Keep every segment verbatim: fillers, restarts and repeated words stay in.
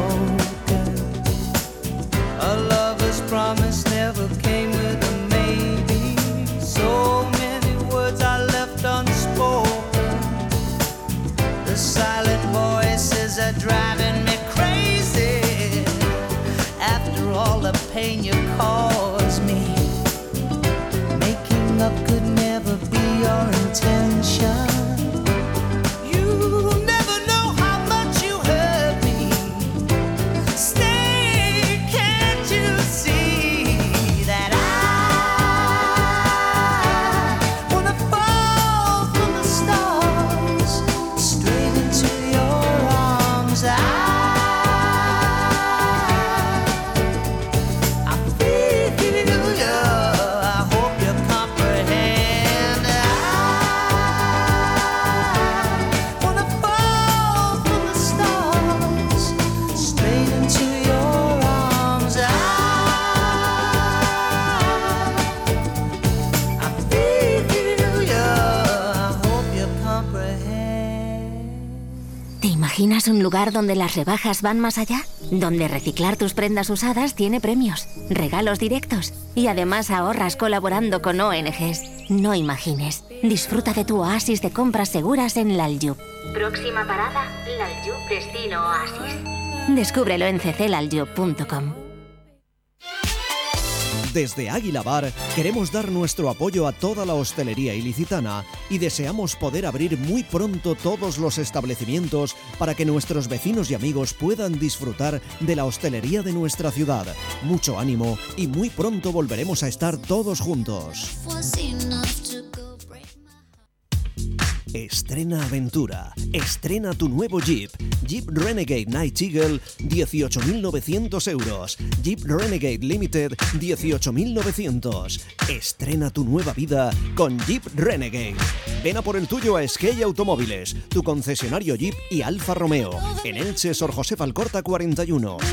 broken. A lover's promise never came with a maybe. So many words I left unspoken. The silent voices are driving me crazy. After all the pain you caused me, making up could never be your intention. You never know how much you hurt me. Stay, can't you see that I wanna fall from the stars straight into your arms? I ¿Imaginas un lugar donde las rebajas van más allá? Donde reciclar tus prendas usadas tiene premios, regalos directos y además ahorras colaborando con O N Ges. No imagines. Disfruta de tu oasis de compras seguras en Laljup. Próxima parada, Laljup Destino Oasis. Descúbrelo en c c laljup punto com. Desde Águila Bar queremos dar nuestro apoyo a toda la hostelería ilicitana y deseamos poder abrir muy pronto todos los establecimientos para que nuestros vecinos y amigos puedan disfrutar de la hostelería de nuestra ciudad. Mucho ánimo y muy pronto volveremos a estar todos juntos. Estrena aventura. Estrena tu nuevo Jeep. Jeep Renegade Night Eagle, dieciocho mil novecientos euros. Jeep Renegade Limited, dieciocho mil novecientos. Estrena tu nueva vida con Jeep Renegade. Ven a por el tuyo a Skey Automóviles, tu concesionario Jeep y Alfa Romeo. En Elche, Sor José Alcorta cuarenta y uno.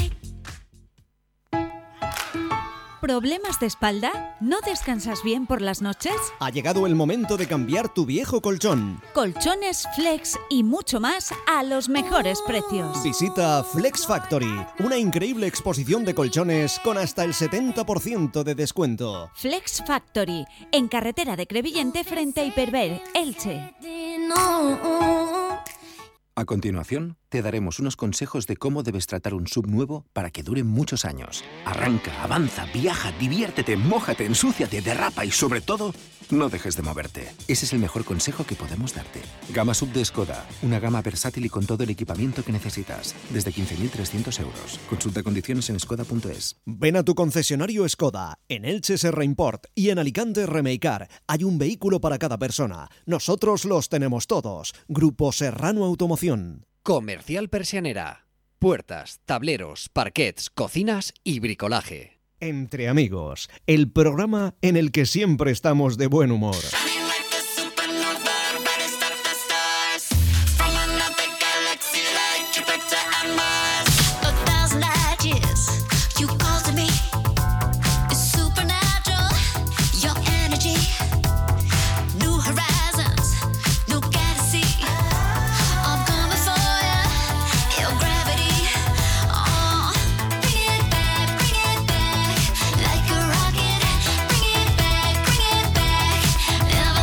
¿Problemas de espalda? ¿No descansas bien por las noches? Ha llegado el momento de cambiar tu viejo colchón. Colchones, flex y mucho más a los mejores precios. Visita Flex Factory, una increíble exposición de colchones con hasta el setenta por ciento de descuento. Flex Factory, en carretera de Crevillente frente a Hiperver, Elche. A continuación, te daremos unos consejos de cómo debes tratar un S U V nuevo para que dure muchos años. Arranca, avanza, viaja, diviértete, mójate, ensúciate, derrapa y, sobre todo, no dejes de moverte. Ese es el mejor consejo que podemos darte. Gama S U V de Skoda. Una gama versátil y con todo el equipamiento que necesitas. Desde quince mil trescientos euros. Consulta condiciones en skoda punto es. Ven a tu concesionario Skoda. En Elche Serra Import y en Alicante Remeicar. Hay un vehículo para cada persona. Nosotros los tenemos todos. Grupo Serrano Automoción. Comercial Persianera. Puertas, tableros, parquets, cocinas y bricolaje. Entre amigos, el programa en el que siempre estamos de buen humor. Never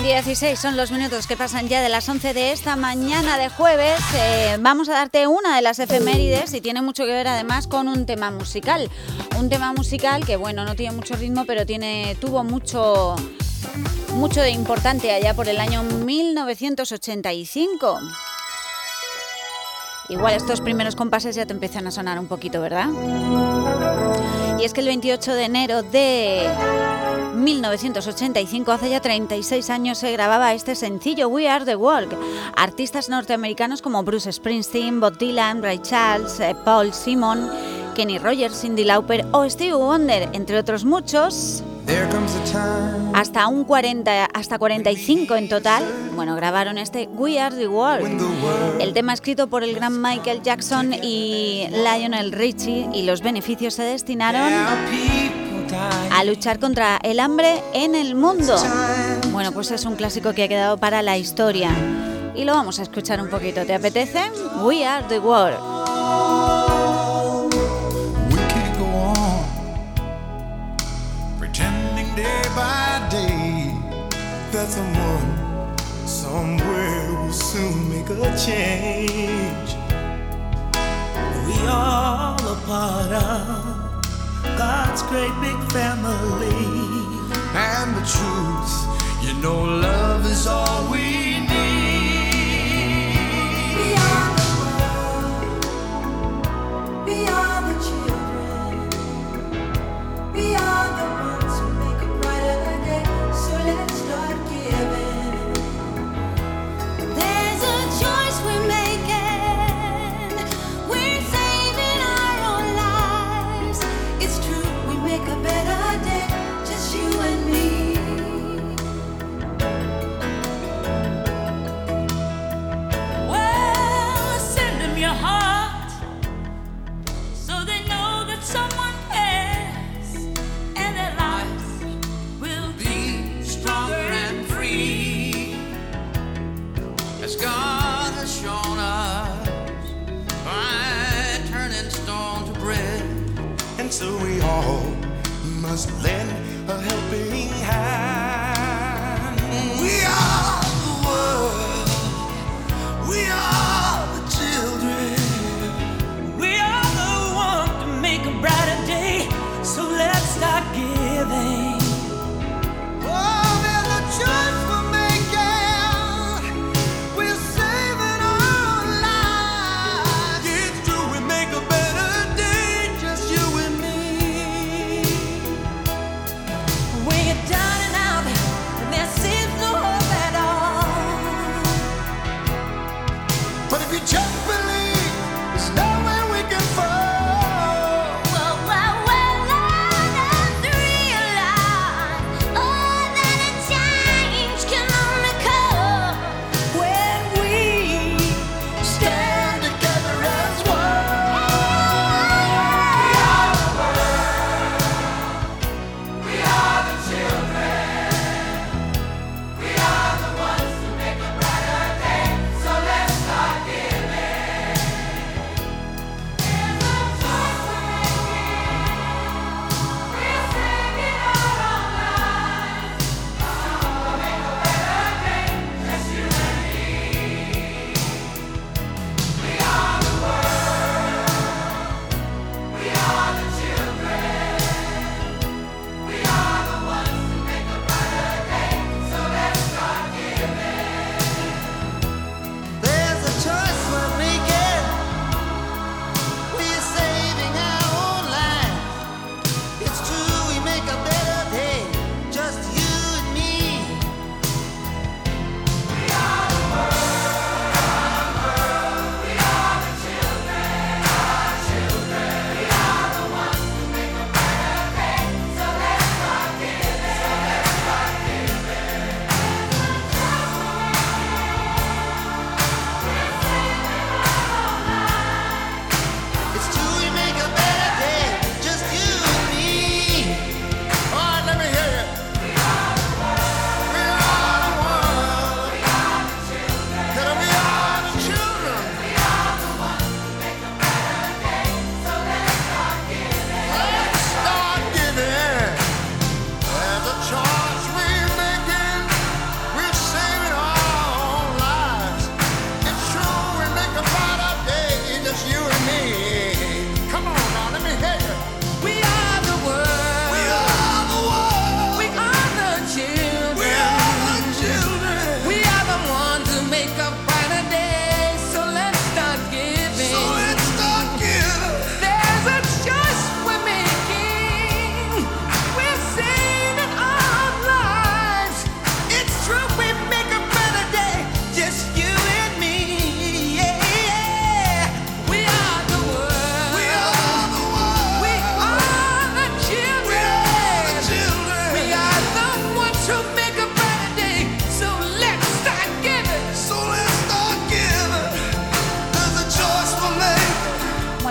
dieciséis son los minutos que pasan ya de las once de esta mañana de jueves. Eh, vamos a darte una de las efemérides y tiene mucho que ver además con un tema musical. Un tema musical que, bueno, no tiene mucho ritmo, pero tiene, tuvo mucho, mucho de importante allá por el año mil novecientos ochenta y cinco. Igual estos primeros compases ya te empiezan a sonar un poquito, ¿verdad? Y es que el veintiocho de enero de mil novecientos ochenta y cinco, hace ya treinta y seis años, se grababa este sencillo, We Are The World. Artistas norteamericanos como Bruce Springsteen, Bob Dylan, Ray Charles, eh, Paul Simon, Kenny Rogers, Cyndi Lauper o Stevie Wonder, entre otros muchos, hasta un cuarenta, hasta cuarenta y cinco en total, bueno, grabaron este We Are The World. El tema escrito por el gran Michael Jackson y Lionel Richie, y los beneficios se destinaron a luchar contra el hambre en el mundo. Bueno, pues es un clásico que ha quedado para la historia y lo vamos a escuchar un poquito. ¿Te apetece? We Are The World. We can't go on pretending day by day that someone somewhere will soon make a change. We all a part of God's great big family, and the truth, you know, love is all we need. We are the world, we are the children, we are the ones who make a brighter day, so let's start giving. There's a choice we're making, we're saving our own lives. It's true, we make a better day, just you and me. Well, send them your heart, so they know that someone cares, and their lives will be stronger and free, as God has shown us by turning stone to bread. And so we all must lend a helping hand. We are the world, we are the children, we are the one to make a brighter day, so let's start giving. Oh, there's a choice we're making, we're saving our lives. It's true, we make a better day, just you and me. We get down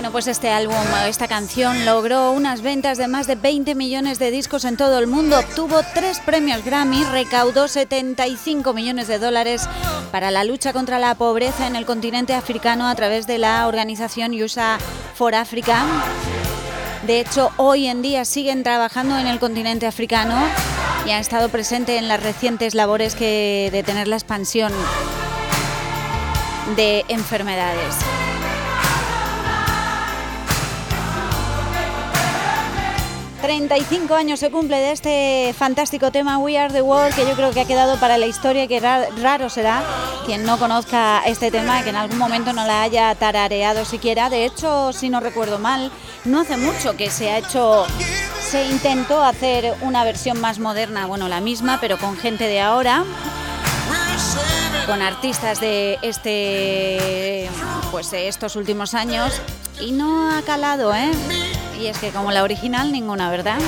Bueno, pues este álbum, esta canción logró unas ventas de más de veinte millones de discos en todo el mundo, obtuvo tres premios Grammy, recaudó setenta y cinco millones de dólares para la lucha contra la pobreza en el continente africano a través de la organización U S A I D for Africa. De hecho, hoy en día siguen trabajando en el continente africano y han estado presentes en las recientes labores que detener la expansión de enfermedades. treinta y cinco años se cumple de este fantástico tema We Are The World, que yo creo que ha quedado para la historia y que raro será quien no conozca este tema, que en algún momento no la haya tarareado siquiera. De hecho, si no recuerdo mal, no hace mucho que se ha hecho, se intentó hacer una versión más moderna, bueno, la misma, pero con gente de ahora, con artistas de este, pues de estos últimos años, y no ha calado, ¿eh? Y es que como la original, ninguna, ¿verdad?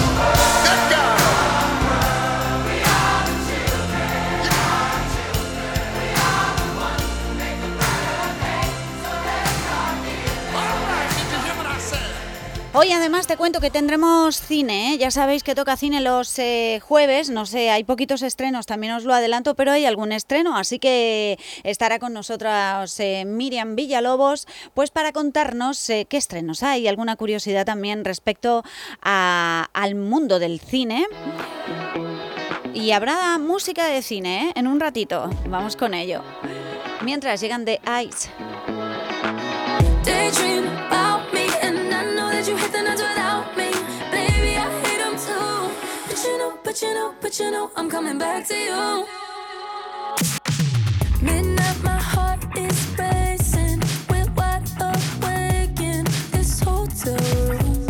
Hoy además te cuento que tendremos cine, ¿eh? Ya sabéis que toca cine los eh, jueves, no sé, hay poquitos estrenos, también os lo adelanto, pero hay algún estreno, así que estará con nosotras eh, Miriam Villalobos, pues para contarnos eh, qué estrenos hay, alguna curiosidad también respecto a, al mundo del cine. Y habrá música de cine, ¿eh? En un ratito, vamos con ello. Mientras llegan The Eyes. Daydream about me and I know that you hit the nuts without me. Baby, I hate them too. But you know, but you know, but you know I'm coming back to you. Midnight, my heart is racing. We're wide awake in this hotel room.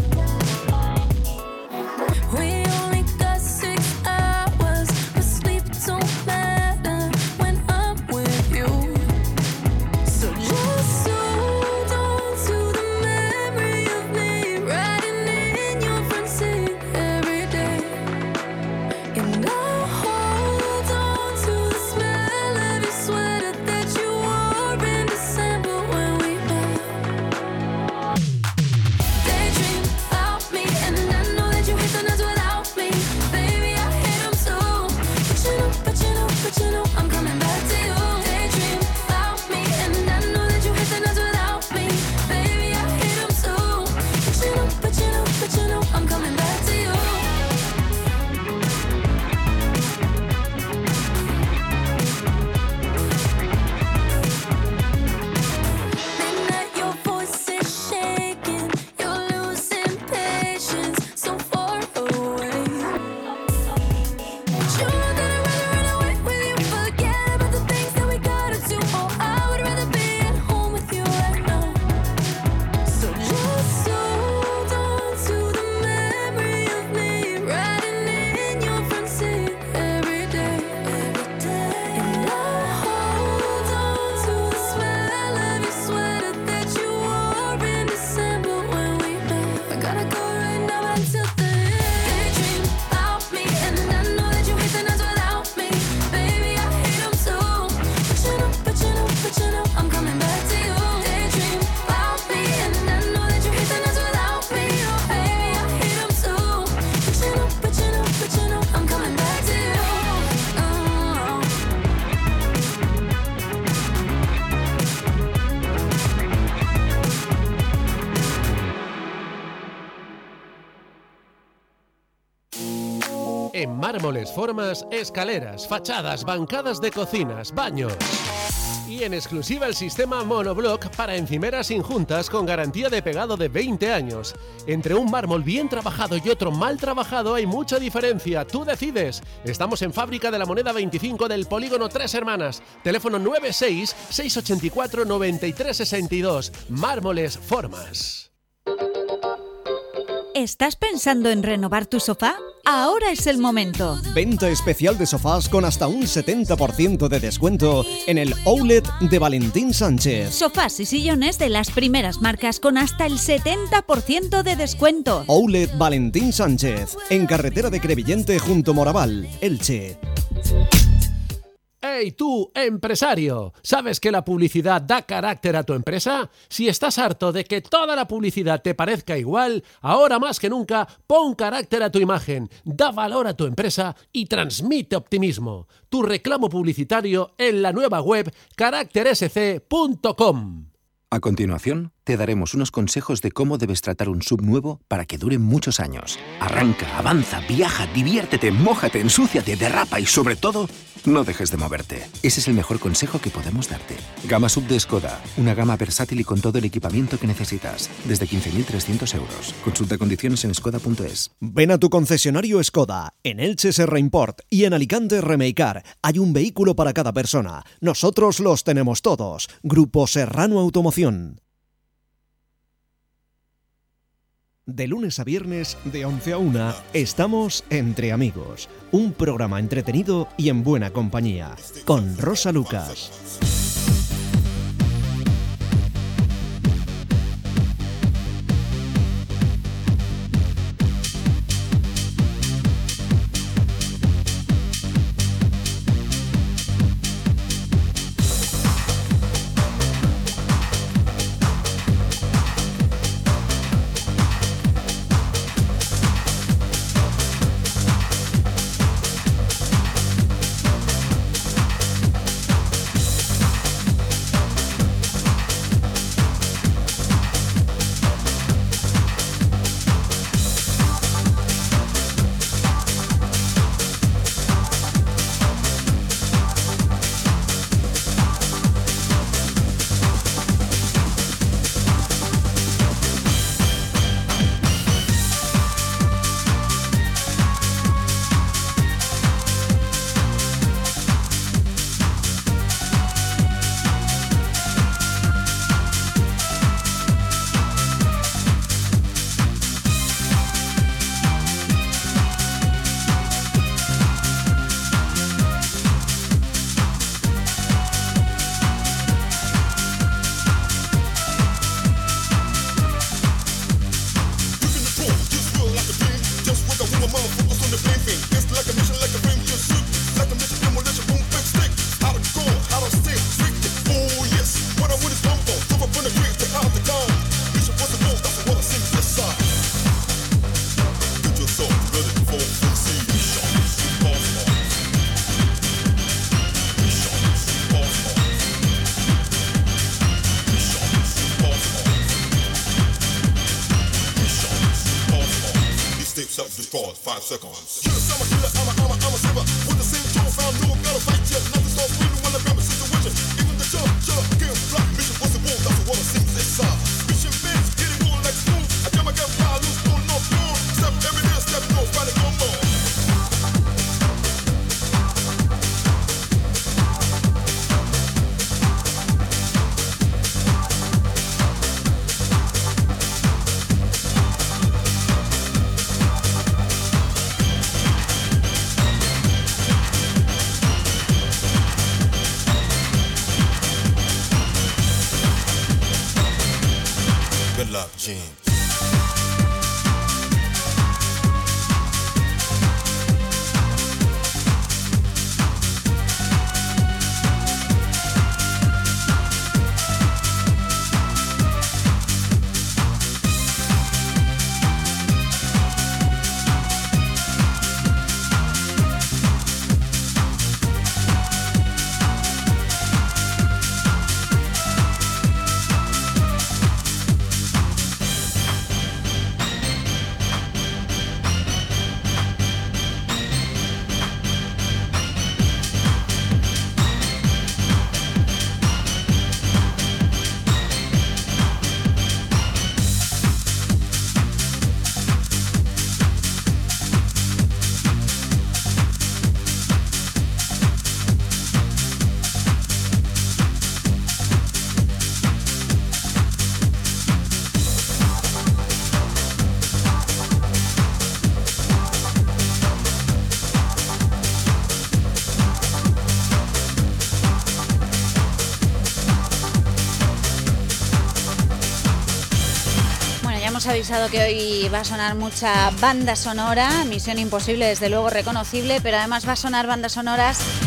We only got six hours, but sleep don't matter when I'm with you. So just so En mármoles, formas, escaleras, fachadas, bancadas de cocinas, baños. Y en exclusiva el sistema Monoblock para encimeras injuntas con garantía de pegado de veinte años. Entre un mármol bien trabajado y otro mal trabajado hay mucha diferencia. Tú decides. Estamos en Fábrica de la Moneda veinticinco del Polígono Tres Hermanas. Teléfono nueve seis, seis ocho cuatro, nueve tres seis dos. Mármoles, formas. ¿Estás pensando en renovar tu sofá? Ahora es el momento. Venta especial de sofás con hasta un setenta por ciento de descuento en el Outlet de Valentín Sánchez. Sofás y sillones de las primeras marcas con hasta el setenta por ciento de descuento. Outlet Valentín Sánchez, en carretera de Crevillente junto Moraval, Elche. ¡Hey tú, empresario! ¿Sabes que la publicidad da carácter a tu empresa? Si estás harto de que toda la publicidad te parezca igual, ahora más que nunca pon carácter a tu imagen, da valor a tu empresa y transmite optimismo. Tu reclamo publicitario en la nueva web carácter s c punto com. A continuación, te daremos unos consejos de cómo debes tratar un sub nuevo para que dure muchos años. Arranca, avanza, viaja, diviértete, mójate, ensúciate, derrapa y sobre todo, no dejes de moverte. Ese es el mejor consejo que podemos darte. Gama sub de Skoda, una gama versátil y con todo el equipamiento que necesitas, desde quince mil trescientos euros. Consulta condiciones en skoda punto es. Ven a tu concesionario Skoda, en Elche Serra Import y en Alicante Remeicar. Hay un vehículo para cada persona. Nosotros los tenemos todos. Grupo Serrano Automoción. De lunes a viernes, de once a una, estamos Entre Amigos, un programa entretenido y en buena compañía, con Rosa Lucas. Hemos avisado que hoy va a sonar mucha banda sonora, Misión Imposible desde luego reconocible, pero además va a sonar bandas sonoras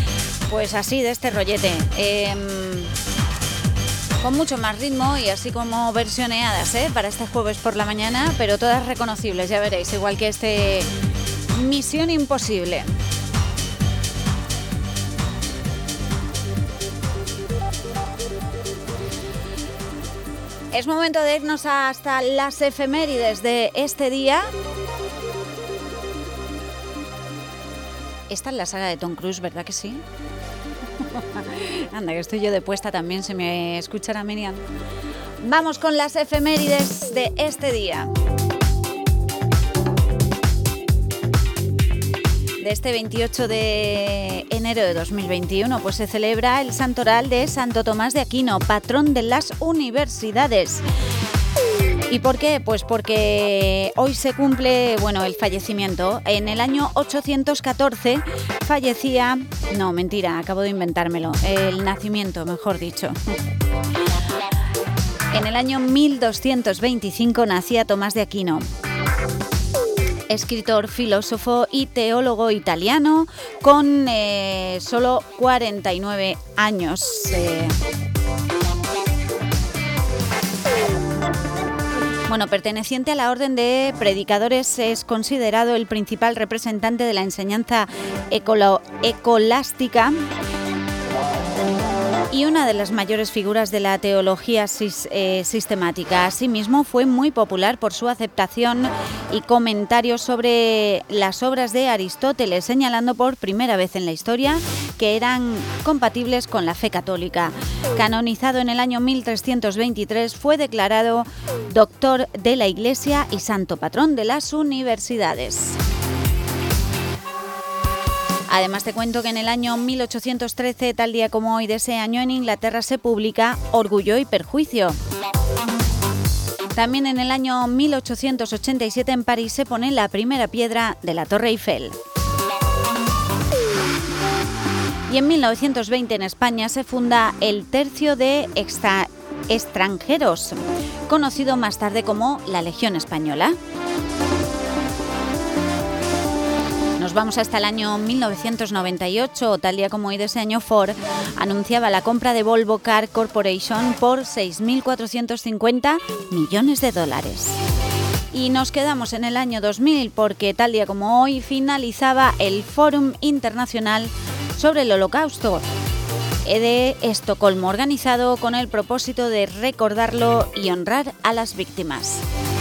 pues así, de este rollete. Eh, con mucho más ritmo y así como versioneadas, ¿eh? Para este jueves por la mañana, pero todas reconocibles, ya veréis, igual que este Misión Imposible. Es momento de irnos hasta las efemérides de este día. Esta es la saga de Tom Cruise, ¿verdad que sí? Anda, que estoy yo de puesta también, se me escuchará Miriam. Vamos con las efemérides de este día. De este veintiocho de enero de dos mil veintiuno, pues se celebra el santoral de Santo Tomás de Aquino, patrón de las universidades. ¿Y por qué? Pues porque hoy se cumple, bueno, el fallecimiento. En el año ochocientos catorce fallecía... No, mentira, acabo de inventármelo. El nacimiento, mejor dicho. En el año mil doscientos veinticinco nacía Tomás de Aquino, escritor, filósofo y teólogo italiano, con eh, solo cuarenta y nueve años. Eh, Bueno, perteneciente a la Orden de Predicadores, es considerado el principal representante de la enseñanza ecolo- ecolástica y una de las mayores figuras de la teología sis, eh, sistemática. Asimismo, fue muy popular por su aceptación y comentarios sobre las obras de Aristóteles, señalando por primera vez en la historia que eran compatibles con la fe católica. Canonizado en el año mil trescientos veintitrés, fue declarado doctor de la Iglesia y santo patrón de las universidades. Además te cuento que en el año mil ochocientos trece, tal día como hoy de ese año, en Inglaterra se publica Orgullo y Perjuicio. También en el año mil ochocientos ochenta y siete en París se pone la primera piedra de la Torre Eiffel. Y en mil novecientos veinte en España se funda el Tercio de Extra- Extranjeros, conocido más tarde como la Legión Española. Nos vamos hasta el año mil novecientos noventa y ocho, tal día como hoy de ese año, Ford anunciaba la compra de Volvo Car Corporation por seis mil cuatrocientos cincuenta millones de dólares. Y nos quedamos en el año dos mil porque tal día como hoy finalizaba el Fórum Internacional sobre el Holocausto de Estocolmo, organizado con el propósito de recordarlo y honrar a las víctimas.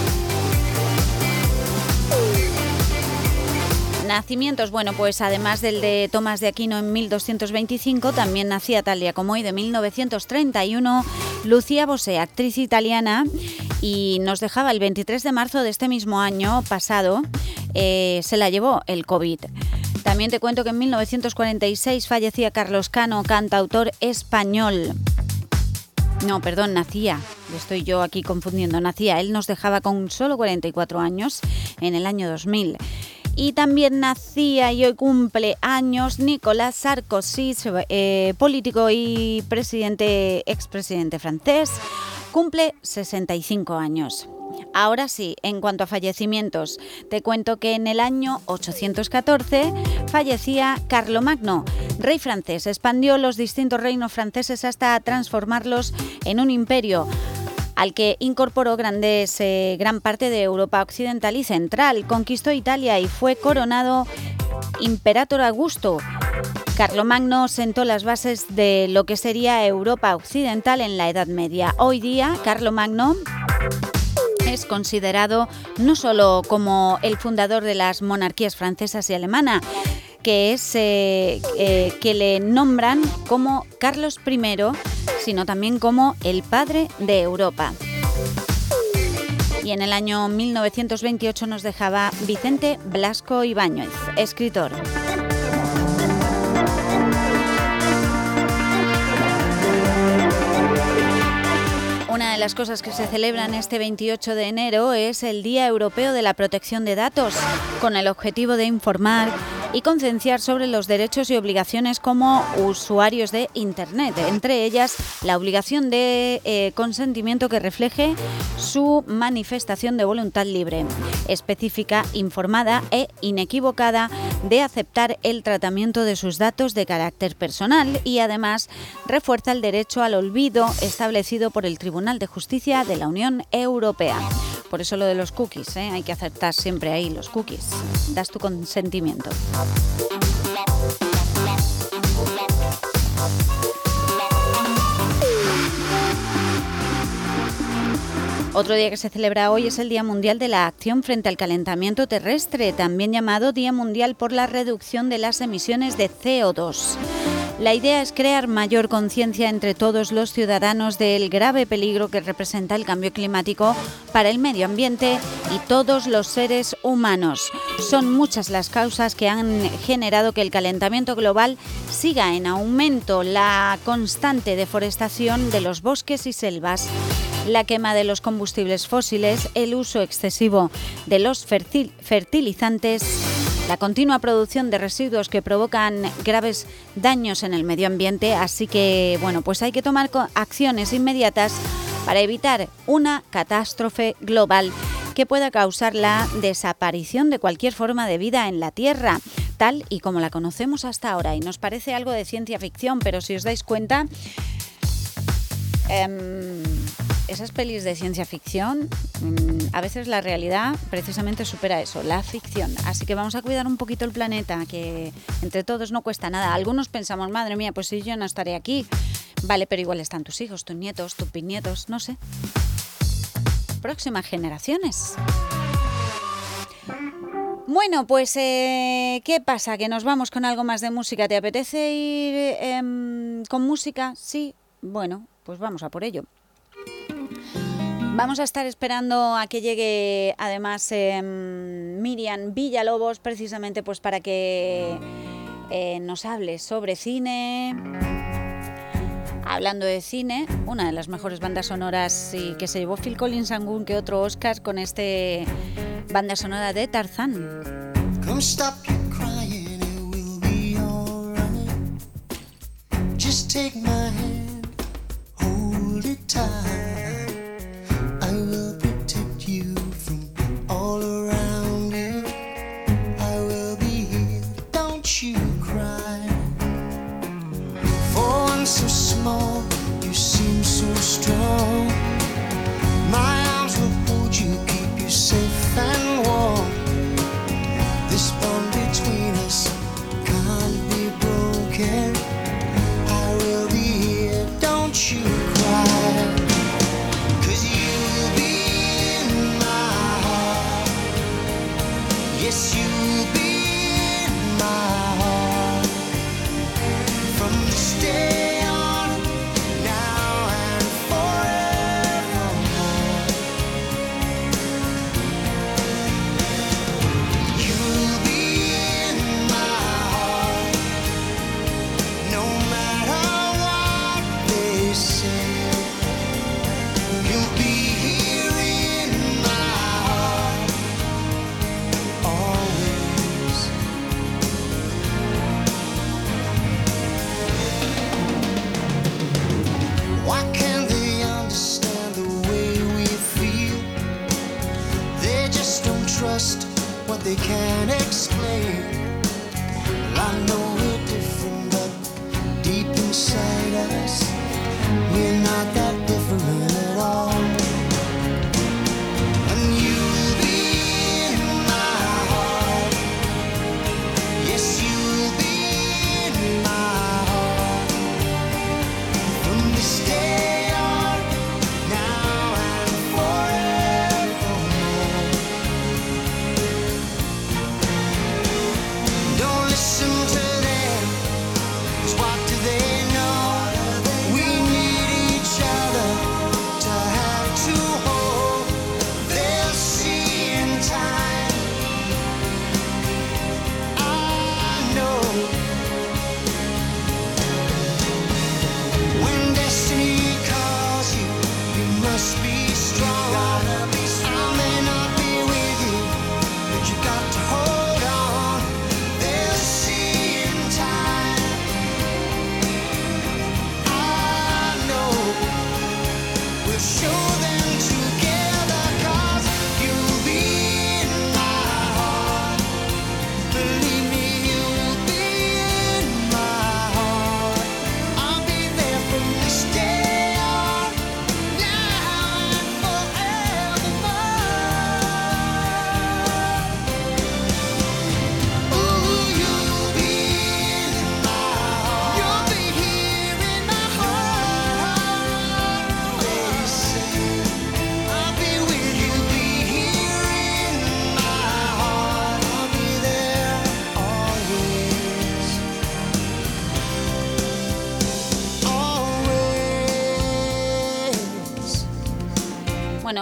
Nacimientos, bueno, pues además del de Tomás de Aquino en mil doscientos veinticinco, también nacía tal día como hoy de mil novecientos treinta y uno Lucia Bosé, actriz italiana, y nos dejaba el veintitrés de marzo de este mismo año pasado, eh, se la llevó el COVID. También te cuento que en mil novecientos cuarenta y seis fallecía Carlos Cano, cantautor español. No, perdón, nacía, estoy yo aquí confundiendo, nacía, él nos dejaba con solo cuarenta y cuatro años en el año dos mil. Y también nacía y hoy cumple años Nicolas Sarkozy, eh, político y presidente, expresidente francés, cumple sesenta y cinco años. Ahora sí, en cuanto a fallecimientos, te cuento que en el año ochocientos catorce fallecía Carlomagno, rey francés. Expandió los distintos reinos franceses hasta transformarlos en un imperio, al que incorporó grandes, eh, gran parte de Europa occidental y central. Conquistó Italia y fue coronado Imperator Augusto. Carlomagno sentó las bases de lo que sería Europa occidental en la Edad Media. Hoy día, Carlomagno es considerado no solo como el fundador de las monarquías francesas y alemana, que es eh, eh, que le nombran como Carlos primero, sino también como el padre de Europa. Y en el año mil novecientos veintiocho nos dejaba Vicente Blasco Ibáñez, escritor. Una de las cosas que se celebran este veintiocho de enero es el Día Europeo de la Protección de Datos, con el objetivo de informar y concienciar sobre los derechos y obligaciones como usuarios de Internet, entre ellas la obligación de eh, consentimiento que refleje su manifestación de voluntad libre, específica, informada e inequivocada de aceptar el tratamiento de sus datos de carácter personal y además refuerza el derecho al olvido establecido por el Tribunal de Justicia de la Unión Europea. Por eso lo de los cookies, ¿eh? Hay que aceptar siempre ahí los cookies. Das tu consentimiento. Otro día que se celebra hoy es el Día Mundial de la Acción frente al Calentamiento Terrestre, también llamado Día Mundial por la Reducción de las Emisiones de C O dos. La idea es crear mayor conciencia entre todos los ciudadanos del grave peligro que representa el cambio climático para el medio ambiente y todos los seres humanos. Son muchas las causas que han generado que el calentamiento global siga en aumento: la constante deforestación de los bosques y selvas, la quema de los combustibles fósiles, el uso excesivo de los fertil- fertilizantes, la continua producción de residuos que provocan graves daños en el medio ambiente. Así que, bueno, pues hay que tomar acciones inmediatas para evitar una catástrofe global que pueda causar la desaparición de cualquier forma de vida en la Tierra, tal y como la conocemos hasta ahora. Y nos parece algo de ciencia ficción, pero si os dais cuenta, eh, esas pelis de ciencia ficción, a veces la realidad precisamente supera eso, la ficción. Así que vamos a cuidar un poquito el planeta, que entre todos no cuesta nada. Algunos pensamos, madre mía, pues si yo no estaré aquí. Vale, pero igual están tus hijos, tus nietos, tus bisnietos, no sé. Próximas generaciones. Bueno, pues eh, ¿qué pasa? Que nos vamos con algo más de música. ¿Te apetece ir eh, con música? Sí. Bueno, pues vamos a por ello. Vamos a estar esperando a que llegue además eh, Miriam Villalobos, precisamente pues para que eh, nos hable sobre cine. Hablando de cine, una de las mejores bandas sonoras y que se llevó Phil Collins algún que otro Oscar con este banda sonora de Tarzán. Come stop your crying, it will be alright. Just take my hand, hold it tight. I will protect you from all around you. I will be here, don't you cry. For one so small, you seem so strong. My arms will hold you, keep you safe and warm. This bond between us can't be broken. I will be here, don't you cry. 'Cause you will be in my heart. Yes, you will be in my heart. From this day on, now and forevermore. You will be in my heart. No matter what they say. You'll be here in my heart. Always. Why can't they understand the way we feel? They just don't trust what they can't explain. Well, I know we're different, but deep inside us, we're not that different at all. And you'll be in my heart. Yes, you'll be in my heart. From this day on, now and forevermore.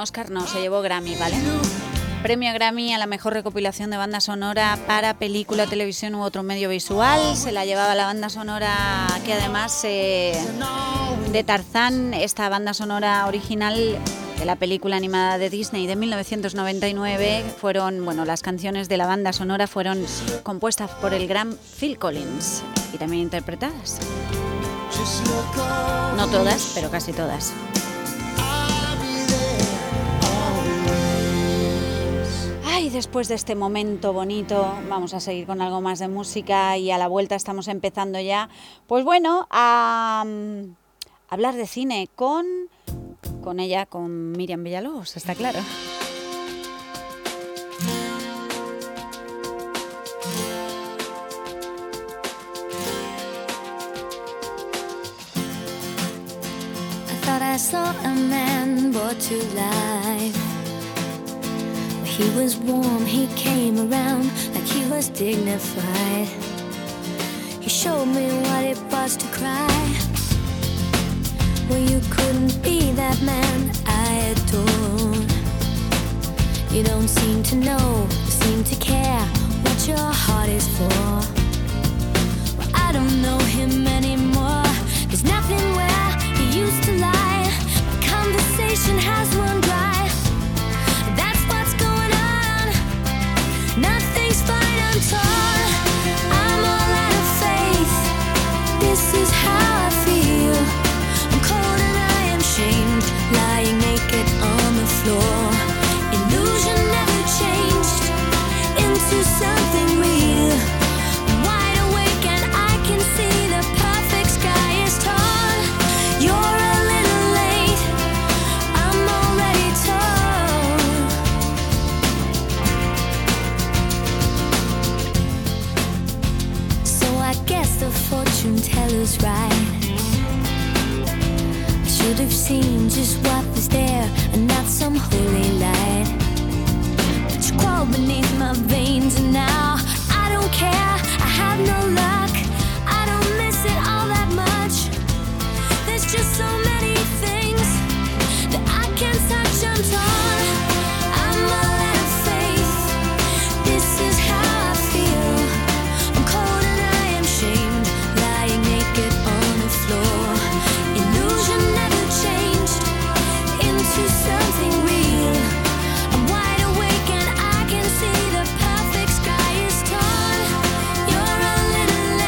Oscar no, se llevó Grammy, ¿vale? Premio Grammy a la mejor recopilación de banda sonora para película, televisión u otro medio visual. Se la llevaba la banda sonora que además eh, de Tarzán, esta banda sonora original de la película animada de Disney de mil novecientos noventa y nueve. Fueron, bueno, las canciones de la banda sonora fueron compuestas por el gran Phil Collins y también interpretadas. No todas, pero casi todas. Y después de este momento bonito vamos a seguir con algo más de música y a la vuelta estamos empezando ya, pues bueno, a um, hablar de cine con, con ella, con Míriam Villalobos, está claro. I thought I saw a man brought to life. He was warm, he came around like he was dignified. He showed me what it was to cry. Well, you couldn't be that man I adore. You don't seem to know, seem to care what your heart is for. Well, I don't know him anymore. There's nothing where he used to lie. My conversation has run dry. Nothing's fine, I'm torn. I'm all out of faith. This is how I feel. I'm cold and I am shamed, lying naked on the floor. Illusion never changed into something real. I'm wide awake and I can see the perfect sky is torn. You're a little late, I'm already torn. I guess the fortune teller's right. I should have seen just what was there and not some holy light. But you crawled beneath my veins and now I don't care, I have no luck. I don't miss it all that much. There's just so many things that I can't touch, I'm torn. I'm all out of faith. This is how I feel. I'm cold and I am shamed, lying naked on the floor. Illusion never changed into something real. I'm wide awake and I can see the perfect sky is torn. You're a little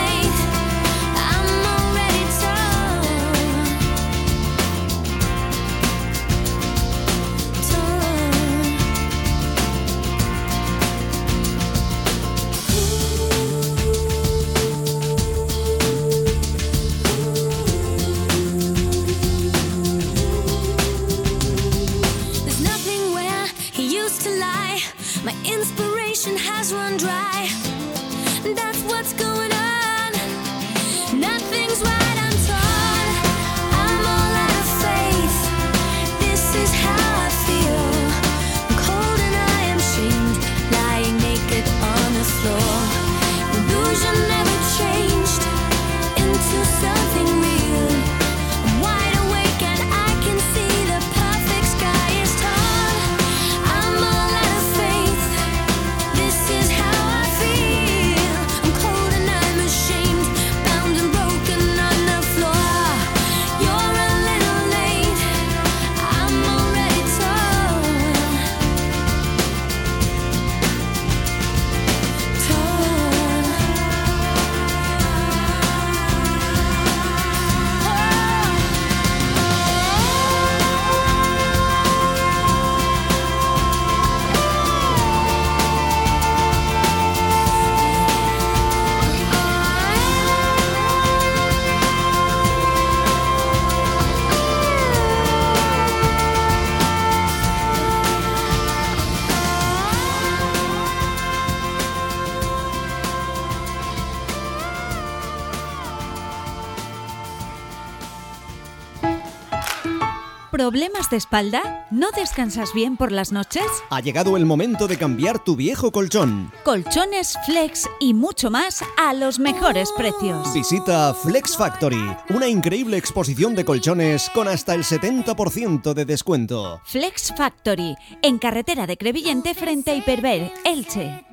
¿Problemas de espalda? ¿No descansas bien por las noches? Ha llegado el momento de cambiar tu viejo colchón. Colchones, flex y mucho más a los mejores precios. Visita Flex Factory, una increíble exposición de colchones con hasta el setenta por ciento de descuento. Flex Factory, en carretera de Crevillente frente a Hiperver, Elche.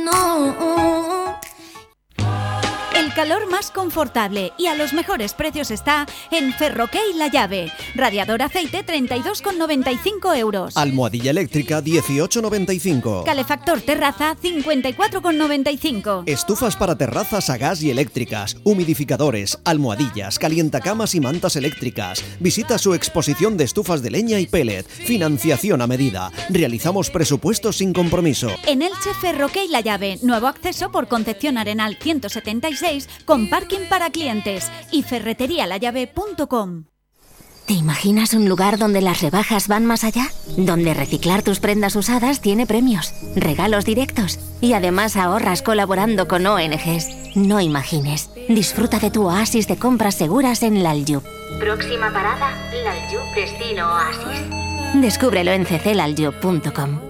El calor más confortable y a los mejores precios está en Ferroquey La Llave. Radiador aceite treinta y dos con noventa y cinco euros. Almohadilla eléctrica dieciocho con noventa y cinco. Calefactor terraza cincuenta y cuatro con noventa y cinco. Estufas para terrazas a gas y eléctricas, humidificadores, almohadillas, calientacamas y mantas eléctricas. Visita su exposición de estufas de leña y pellet. Financiación a medida. Realizamos presupuestos sin compromiso. En Elche, Ferroquey La Llave. Nuevo acceso por Concepción Arenal ciento setenta y seis con parking para clientes y ferretería la llave punto com. ¿Te imaginas un lugar donde las rebajas van más allá? Donde reciclar tus prendas usadas tiene premios, regalos directos y además ahorras colaborando con O N Ges. No imagines. Disfruta de tu oasis de compras seguras en L'Aljub. Próxima parada, L'Aljub Destino Oasis. Descúbrelo en c c laljub punto com.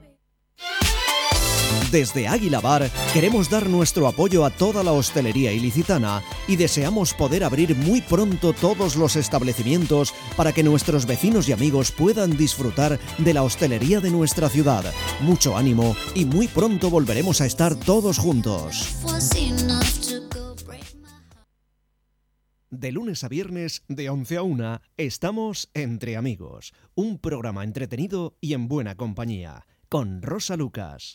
Desde Águila Bar queremos dar nuestro apoyo a toda la hostelería ilicitana y deseamos poder abrir muy pronto todos los establecimientos para que nuestros vecinos y amigos puedan disfrutar de la hostelería de nuestra ciudad. Mucho ánimo y muy pronto volveremos a estar todos juntos. De lunes a viernes, de once a una, estamos Entre Amigos, un programa entretenido y en buena compañía, con Rosa Lucas.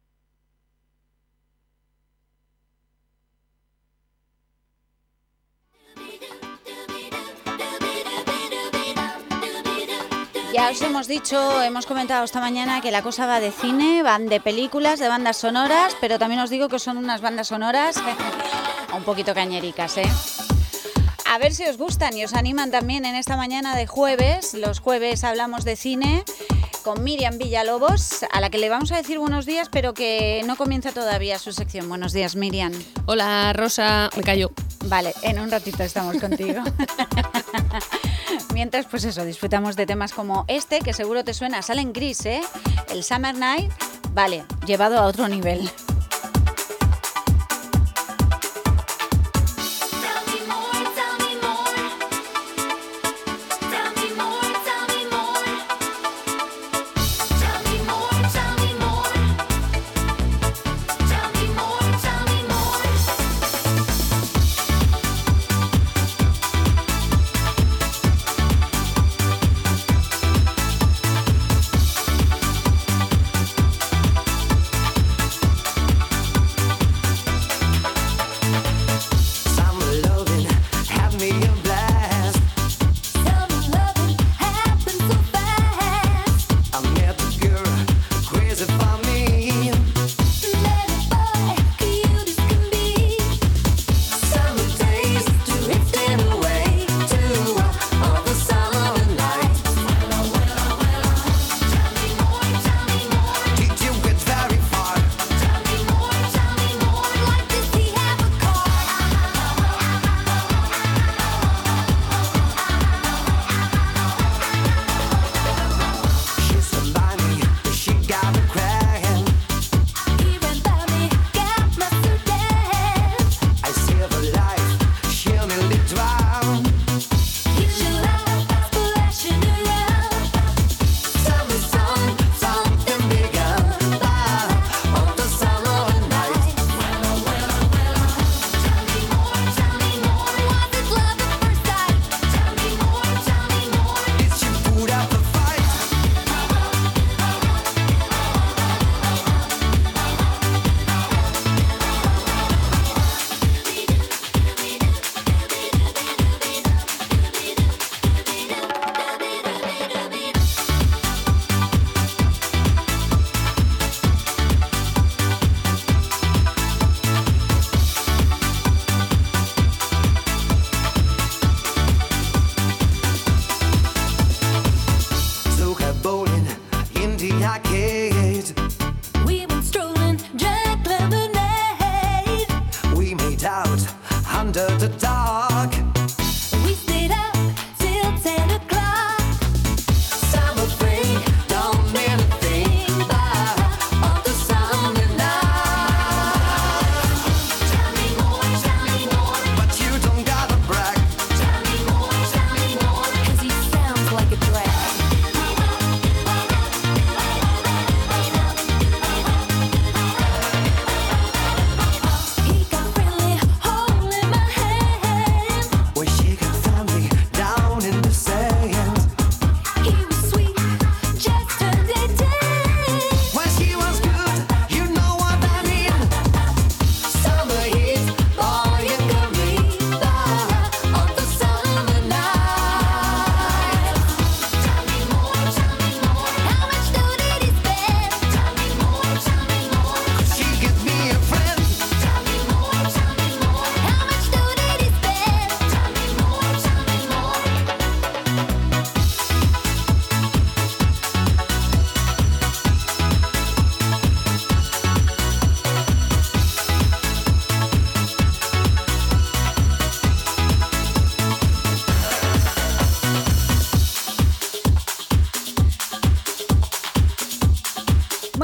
Ya os hemos dicho, hemos comentado esta mañana que la cosa va de cine, van de películas, de bandas sonoras, pero también os digo que son unas bandas sonoras un poquito cañericas, ¿eh? A ver si os gustan y os animan también en esta mañana de jueves. Los jueves hablamos de cine con Miriam Villalobos, a la que le vamos a decir buenos días, pero que no comienza todavía su sección. Buenos días, Miriam. Hola, Rosa. Me callo. Vale, en un ratito estamos contigo. Mientras, pues eso, disfrutamos de temas como este, que seguro te suena. Sale en Gris, ¿eh? El Summer Night, vale, llevado a otro nivel.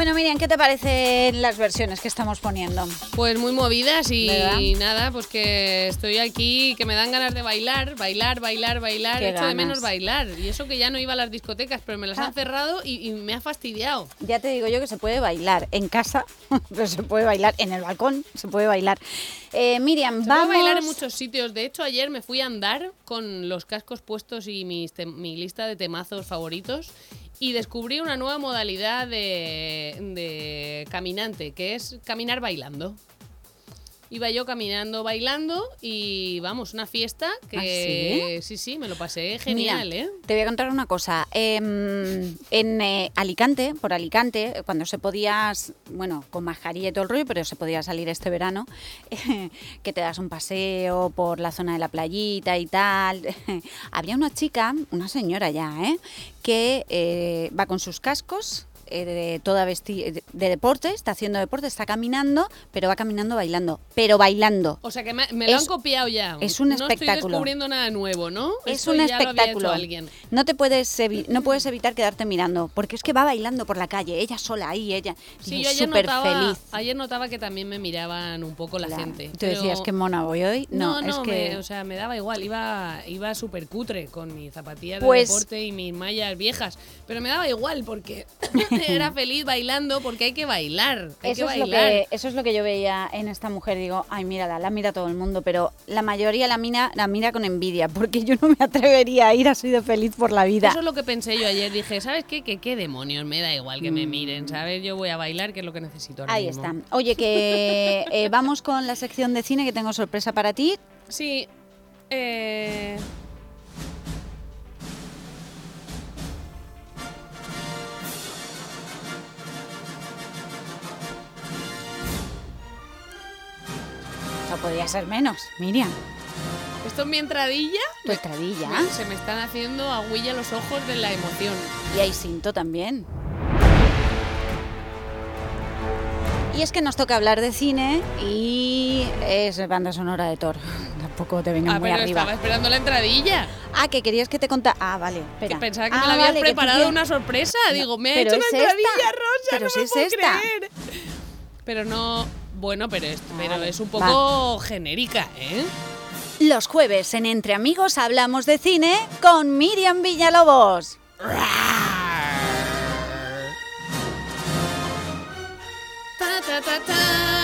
Bueno, Miriam, ¿qué te parecen las versiones que estamos poniendo? Pues muy movidas y ¿verdad? nada, pues que estoy aquí, que me dan ganas de bailar, bailar, bailar, bailar. Qué Echo de ganas. menos bailar. Y eso que ya no iba a las discotecas, pero me las Ah. han cerrado y, y me ha fastidiado. Ya te digo yo que se puede bailar en casa, pero se puede bailar en el balcón, se puede bailar. Eh, Miriam, Se vamos... puede bailar en muchos sitios. De hecho, ayer me fui a andar con los cascos puestos y mis te- mi lista de temazos favoritos y descubrí una nueva modalidad de, de caminante, que es caminar bailando. Iba yo caminando, bailando y vamos, una fiesta que ¿Ah, sí? sí, me lo pasé genial, Mira, ¿eh? Te voy a contar una cosa. Eh, en eh, Alicante, por Alicante, cuando se podía, bueno, con mascarilla y todo el rollo, pero se podía salir este verano, eh, que te das un paseo por la zona de la playita y tal. Había una chica, una señora ya, ¿eh? que eh, va con sus cascos, eh, de toda vesti de, de deporte, está haciendo deporte, está caminando, pero va caminando bailando, pero bailando. O sea que me, me lo Es- han copiado ya. es un No estoy espectáculo. descubriendo nada nuevo, ¿no? Es Esto un ya lo había espectáculo. hecho alguien. No te puedes evi- no puedes evitar quedarte mirando, porque es que va bailando por la calle, ella sola ahí, ella Sí, y yo es ayer súper notaba, feliz. ayer notaba que también me miraban un poco la Claro. gente. Tú pero- decías que mona voy hoy. No, No, no, es que me, o sea, me daba igual, iba, iba súper cutre con mis zapatillas Pues- de deporte y mis mallas viejas, pero me daba igual porque era feliz bailando porque hay que bailar, hay eso que es lo bailar. que eso es lo que yo veía en esta mujer, digo, ay, mírala, la mira todo el mundo, pero la mayoría la mira la mira con envidia, porque yo no me atrevería a ir así de feliz por la vida. Eso es lo que pensé yo ayer, dije, ¿sabes qué? Que qué demonios, me da igual que me Mm. miren, ¿sabes? Yo voy a bailar, que es lo que necesito ahora Ahí mismo. está. Oye, que eh, vamos con la sección de cine, que tengo sorpresa para ti. Sí, eh... No podía ser menos, Miriam. ¿Esto es mi entradilla? Tu entradilla. Me- Se me están haciendo agüilla los ojos de la emoción. Y hay cinto también. Y es que nos toca hablar de cine y es banda sonora de Thor. Tampoco te vengas Ah, muy pero arriba. estaba esperando la entradilla. Ah, que querías que te contara. Ah, vale, espera. Que pensaba que Ah, me la habías vale, que tú preparado quieres- una sorpresa. No, Digo, me ha pero hecho una es entradilla, esta. Rosa, Pero no si me es puedo esta. creer. Pero no... Bueno, pero, es, pero Vale, es un poco genérica, ¿eh? Los jueves en Entre Amigos hablamos de cine con Miriam Villalobos. Ta, ta, ta, ta.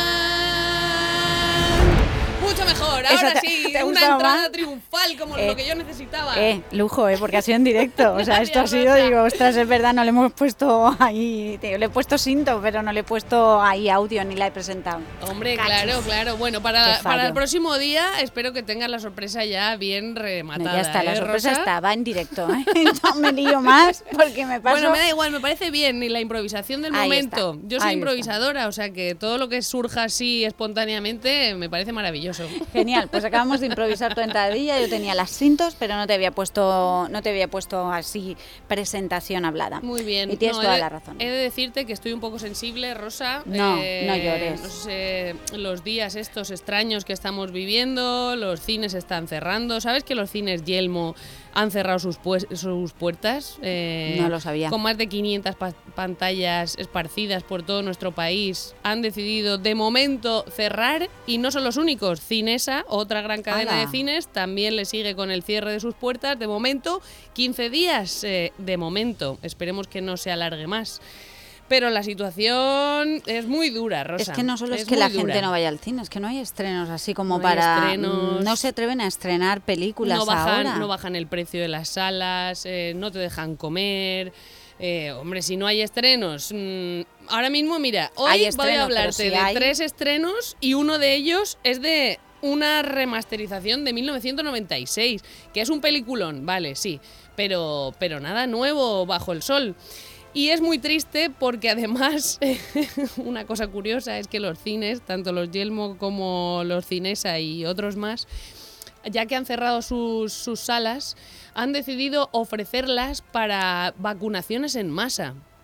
Mucho mejor, Esa ahora te- sí, te ha una gustado entrada más. triunfal como Eh, lo que yo necesitaba. Eh, lujo, eh, porque ha sido en directo. O sea, esto ha Gracias, sido, Rosa. digo, ostras, es verdad, no le hemos puesto ahí, te- le he puesto cinto, pero no le he puesto ahí audio ni la he presentado. Hombre, Cachos. claro, claro. Bueno, para, Qué fallo. para el próximo día espero que tengas la sorpresa ya bien No, rematada. ya está, la ¿eh, sorpresa Rosa? está, va en directo, ¿eh? No me lío más porque me paso. Bueno, me da igual, me parece bien, y la improvisación del Ahí momento. está, Yo soy ahí improvisadora, o sea que todo lo que surja así espontáneamente me parece maravilloso. Genial, pues acabamos de improvisar tu entradilla, yo tenía las cintos, pero no te había puesto, no te había puesto así presentación hablada. Muy bien. Y tienes No, toda he de- la razón. He de decirte que estoy un poco sensible, Rosa. No, no llores. No sé, los días estos extraños que estamos viviendo, los cines están cerrando. ¿Sabes que los cines Yelmo han cerrado sus, pues- sus puertas? Eh, No lo sabía. Con más de quinientas pa- pantallas esparcidas por todo nuestro país, han decidido de momento cerrar, y no son los únicos. Cinesa, otra gran cadena ¡Hala! de cines, también le sigue con el cierre de sus puertas. De momento, quince días. eh, de momento. Esperemos que no se alargue más. Pero la situación es muy dura, Rosa. Es que no solo es, que muy la dura. gente no vaya al cine, es que no hay estrenos así como No hay para... estrenos. No se atreven a estrenar películas no bajan, ahora. no bajan el precio de las salas, eh, no te dejan comer. Eh, hombre, si no hay estrenos. mmm, ahora mismo, mira, hoy Hay voy estrenos, a pero hablarte si de hay- tres estrenos y uno de ellos es de una remasterización de mil novecientos noventa y seis, que es un peliculón, vale, sí, pero, pero nada nuevo bajo el sol. Y es muy triste porque además una cosa curiosa es que los cines, tanto los Yelmo como los Cinesa y otros más, ya que han cerrado sus, sus salas, han decidido ofrecerlas para vacunaciones en masa.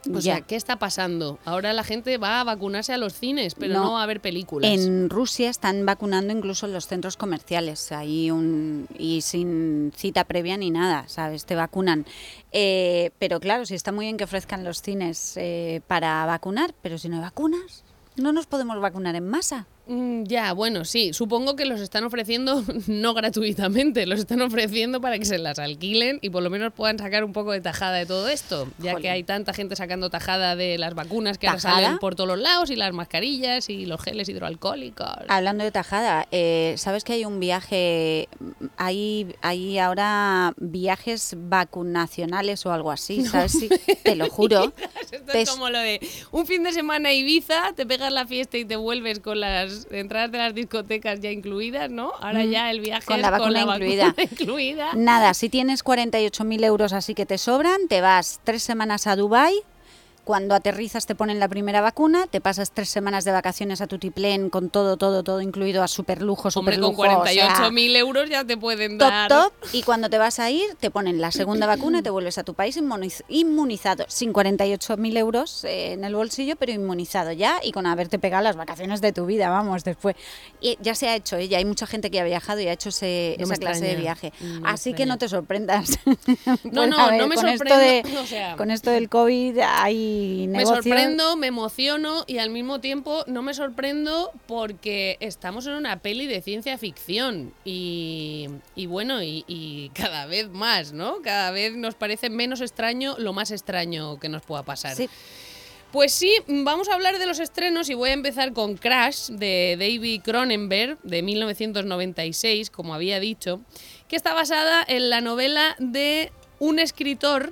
O Ya. sea, ¿qué está pasando? Ahora la gente va a vacunarse a los cines, pero no, No, a ver películas. En Rusia están vacunando incluso en los centros comerciales, ahí un, y sin cita previa ni nada, ¿sabes? Te vacunan. Eh, pero claro, sí está muy bien que ofrezcan los cines eh, para vacunar, pero si no hay vacunas, no nos podemos vacunar en masa. Mm, ya, bueno, sí. Supongo que los están ofreciendo no gratuitamente, los están ofreciendo para que se las alquilen y por lo menos puedan sacar un poco de tajada de todo esto, ya Jolín. que hay tanta gente sacando tajada de las vacunas que ahora ¿Tajada? salen por todos los lados y las mascarillas y los geles hidroalcohólicos. Hablando de tajada, eh, ¿sabes que hay un viaje, hay, hay ahora viajes vacunacionales o algo así? ¿Sabes? Sí, te lo juro. Esto Te- es como lo de un fin de semana a Ibiza, te pegas la fiesta y te vuelves con las entradas de las discotecas ya incluidas, ¿no? Ahora Mm, ya el viaje con es la vacuna con la incluida. vacuna incluida. Nada, si tienes cuarenta y ocho mil euros así que te sobran, te vas tres semanas a Dubái. Cuando aterrizas te ponen la primera vacuna, te pasas tres semanas de vacaciones a Tutiplén con todo, todo, todo incluido a super lujo, super Hombre, con cuarenta y ocho mil euros ya te pueden top, dar... top, y cuando te vas a ir te ponen la segunda vacuna y te vuelves a tu país inmuniz- inmunizado, sin cuarenta y ocho mil euros eh, en el bolsillo, pero inmunizado ya y con haberte pegado las vacaciones de tu vida, vamos, después. Y ya se ha hecho, ¿eh? Ya hay mucha gente que ha viajado y ha hecho ese, No me esa clase de extraña, viaje. no me Así que extraña. no te sorprendas. No, Pues, no, a ver, no me con esto sorprendo, de- o sea... Con esto del COVID hay Me negocio. sorprendo, me emociono y al mismo tiempo no me sorprendo porque estamos en una peli de ciencia ficción y, y bueno, y, y cada vez más, ¿no? Cada vez nos parece menos extraño lo más extraño que nos pueda pasar. Sí. Pues sí, vamos a hablar de los estrenos y voy a empezar con Crash de David Cronenberg de mil novecientos noventa y seis, como había dicho, que está basada en la novela de un escritor,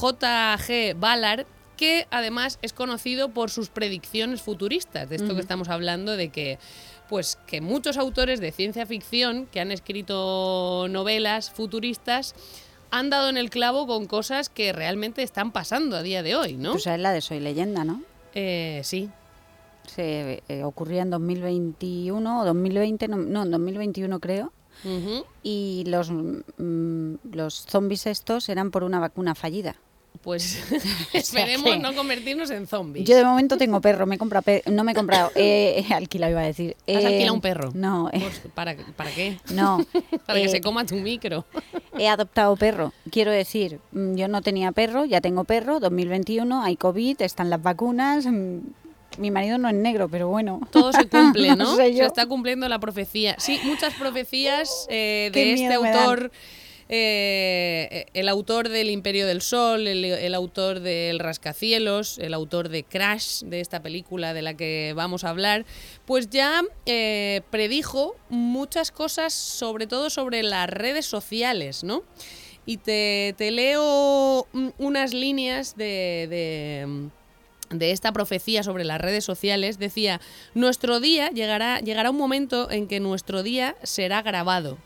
J G Ballard, que además es conocido por sus predicciones futuristas, de esto Ujú. que estamos hablando, de que pues que muchos autores de ciencia ficción que han escrito novelas futuristas han dado en el clavo con cosas que realmente están pasando a día de hoy, ¿no? Tú sabes la de Soy Leyenda, ¿no? Eh, sí. Se eh, ocurría en dos mil veintiuno o dos mil veinte, no, no, en dos mil veintiuno creo. Ujú. Y los, mm, los zombies estos eran por una vacuna fallida. Pues O sea esperemos que- no convertirnos en zombies. Yo de momento tengo perro, me he comprado pe- no me he comprado, eh, he alquilado iba a decir. ¿Has Eh, alquilado un perro? No, eh, Pues, ¿para, ¿Para qué? no. Para que eh, se coma tu micro. He adoptado perro. Quiero decir, mm, yo no tenía perro, ya tengo perro, dos mil veintiuno, hay COVID, están las vacunas. mm, Mi marido no es negro, pero bueno. Todo se cumple, ¿no? sé Se yo. está cumpliendo la profecía. Sí, muchas profecías eh, Qué de este miedo me dan. autor, eh, el autor del Imperio del Sol, el, el autor del Rascacielos, el autor de Crash, de esta película de la que vamos a hablar, pues ya eh, predijo muchas cosas, sobre todo sobre las redes sociales, ¿no? Y te, te leo mm, unas líneas de... de de esta profecía sobre las redes sociales. Decía: nuestro día llegará, llegará un momento en que nuestro día será grabado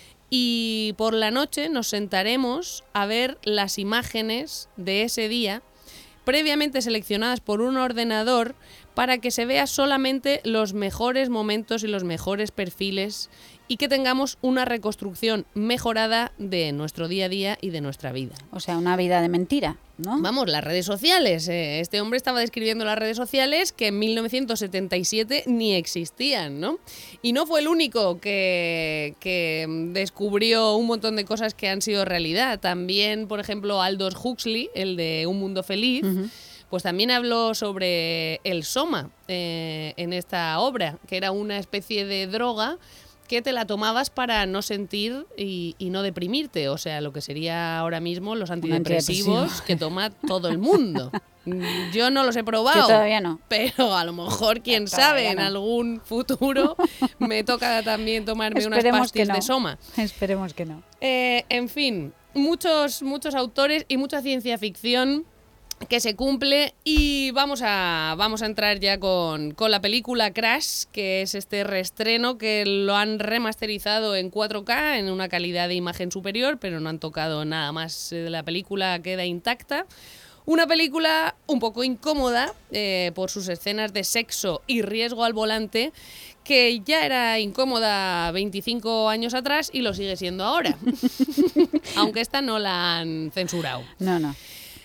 y por la noche nos sentaremos a ver las imágenes de ese día previamente seleccionadas por un ordenador para que se vea solamente los mejores momentos y los mejores perfiles y que tengamos una reconstrucción mejorada de nuestro día a día y de nuestra vida. O sea, una vida de mentira, ¿no? Vamos, las redes sociales. eh, Este hombre estaba describiendo las redes sociales que en mil novecientos setenta y siete ni existían, ¿no? Y no fue el único que, que descubrió un montón de cosas que han sido realidad. También, por ejemplo, Aldous Huxley, el de Un Mundo Feliz, Ujú. pues también habló sobre el soma eh, en esta obra, que era una especie de droga que te la tomabas para no sentir y, y no deprimirte, o sea, lo que sería ahora mismo los antidepresivos antidepresivo. que toma todo el mundo. Mm, Yo no los he probado, Yo todavía no. pero a lo mejor, quién Todavía sabe, en no. algún futuro me toca también tomarme unas Esperemos que pastillas no. de soma. Esperemos que no. Eh, en fin, muchos, muchos autores y mucha ciencia ficción que se cumple y vamos a, vamos a entrar ya con, con la película Crash, que es este reestreno que lo han remasterizado en cuatro K en una calidad de imagen superior, pero no han tocado nada más. eh, La película queda intacta. Una película un poco incómoda eh, por sus escenas de sexo y riesgo al volante, que ya era incómoda veinticinco años atrás y lo sigue siendo ahora. Aunque esta no la han censurado. No, no.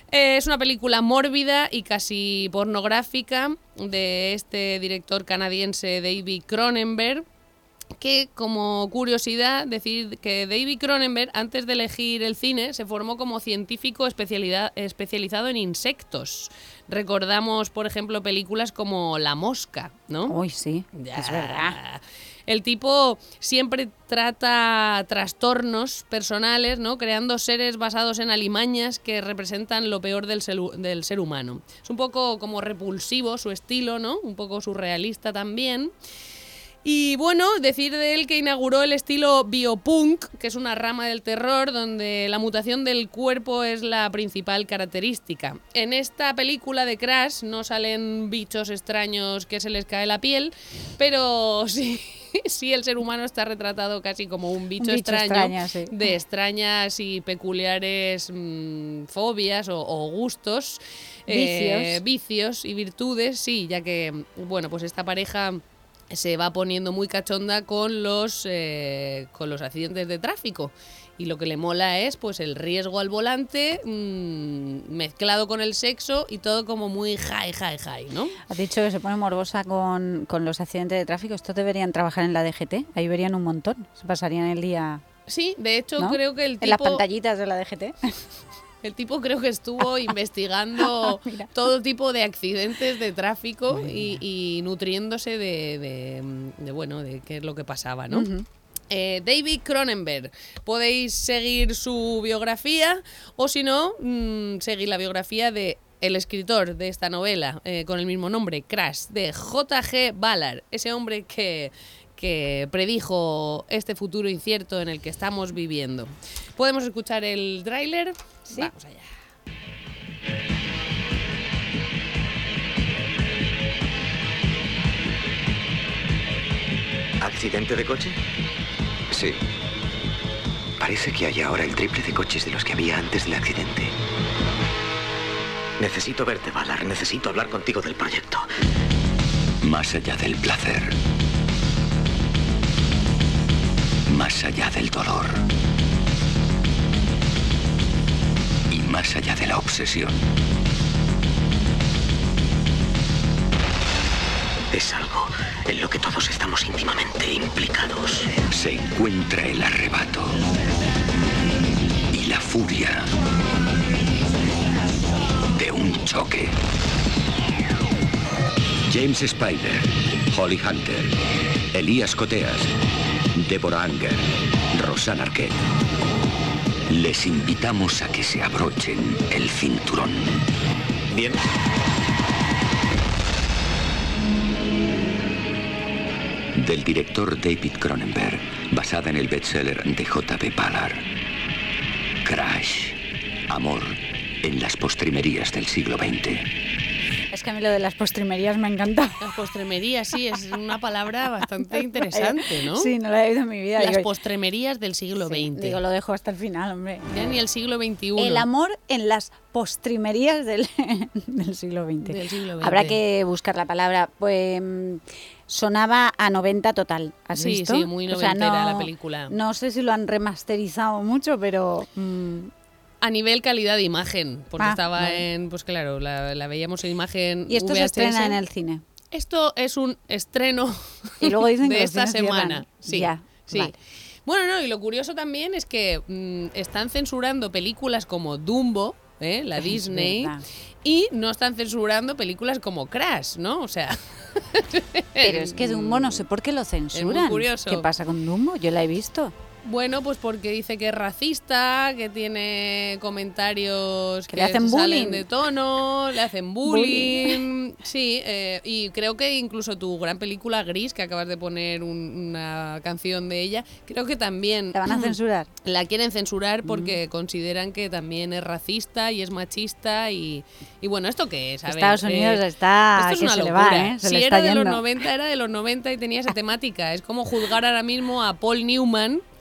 Eh, es una película mórbida y casi pornográfica de este director canadiense David Cronenberg, que, como curiosidad, decir que David Cronenberg, antes de elegir el cine, se formó como científico especialidad, especializado en insectos. Recordamos, por ejemplo, películas como La Mosca, ¿no? Uy, sí, Ya. es verdad. El tipo siempre trata trastornos personales, ¿no? Creando seres basados en alimañas que representan lo peor del, selu- del ser humano. Es un poco como repulsivo su estilo, ¿no? Un poco surrealista también. Y bueno, decir de él que inauguró el estilo biopunk, que es una rama del terror donde la mutación del cuerpo es la principal característica. En esta película de Crash no salen bichos extraños que se les cae la piel, pero sí, sí el ser humano está retratado casi como un bicho, Un bicho extraño, extraño, sí. de extrañas y peculiares mmm, fobias o, o gustos, eh, Vicios. vicios y virtudes, sí, ya que, bueno, pues esta pareja se va poniendo muy cachonda con los eh, con los accidentes de tráfico, y lo que le mola es pues el riesgo al volante mmm, mezclado con el sexo y todo como muy high, high, high, ¿no? Has dicho que se pone morbosa con, con los accidentes de tráfico. Estos deberían trabajar en la D G T. Ahí verían un montón. Se pasarían el día, Sí, de hecho ¿no? creo que el tipo en las pantallitas de la D G T. El tipo creo que estuvo investigando todo tipo de accidentes de tráfico y, y nutriéndose de, de, de, bueno, de qué es lo que pasaba, ¿no? Ujú. Eh, David Cronenberg. Podéis seguir su biografía o, si no, mmm, seguir la biografía de el escritor de esta novela eh, con el mismo nombre, Crash, de J G Ballard, ese hombre que... que predijo este futuro incierto en el que estamos viviendo. ¿Podemos escuchar el tráiler? Sí. Vamos allá. ¿Accidente de coche? Sí. Parece que hay ahora el triple de coches de los que había antes del accidente. Necesito verte, Ballard. Necesito hablar contigo del proyecto. Más allá del placer. Más allá del dolor. Y más allá de la obsesión. Es algo en lo que todos estamos íntimamente implicados. Se encuentra el arrebato. Y la furia. De un choque. James Spider, Holly Hunter, Elías Coteas, Deborah Anger, Rosanna Arquette. Les invitamos a que se abrochen el cinturón. Bien. Del director David Cronenberg, basada en el bestseller de J B Ballard. Crash. Amor en las postrimerías del siglo veinte. Es que a mí lo de las postrimerías me encanta. Las postremerías, sí, es una palabra bastante interesante, ¿no? Sí, no la he oído en mi vida. Las Digo, postremerías del siglo sí, veinte. digo, lo dejo hasta el final, hombre. Ya ni el siglo veintiuno. El amor en las postrimerías del, del siglo veinte. Del siglo veinte. Habrá que buscar la palabra. Pues mm, sonaba a noventa total. ¿Has Sí, visto? sí, muy O sea, noventera no- la película. No sé si lo han remasterizado mucho, pero... mm, A nivel calidad de imagen, porque Ah, estaba vale. en, pues claro, la, la veíamos en imagen y esto V se H S. estrena en el cine. Esto es un estreno Y luego dicen que de los esta cines cierran. semana. Sí, Ya, sí. vale. Bueno, no, y lo curioso también es que mm, están censurando películas como Dumbo, ¿eh? la Es Disney, verdad. y no están censurando películas como Crash, ¿no? O sea... Pero es que Dumbo no sé por qué lo censuran. curioso. ¿Qué pasa con Dumbo? Yo la he visto. Bueno, pues porque dice que es racista, que tiene comentarios Que que, le hacen se salen bullying. de tono, le hacen bullying. Sí, eh, y creo que incluso tu gran película Gris, que acabas de poner un- una canción de ella, creo que también... ¿La van a censurar? La quieren censurar porque consideran que también es racista y es machista y, y bueno, ¿esto qué es? A ver, Estados Unidos eh, está esto es que una se le locura. va, ¿eh? Se si le era está de los yendo. noventa, era de los noventa y tenía esa temática. Es como juzgar ahora mismo a Paul Newman,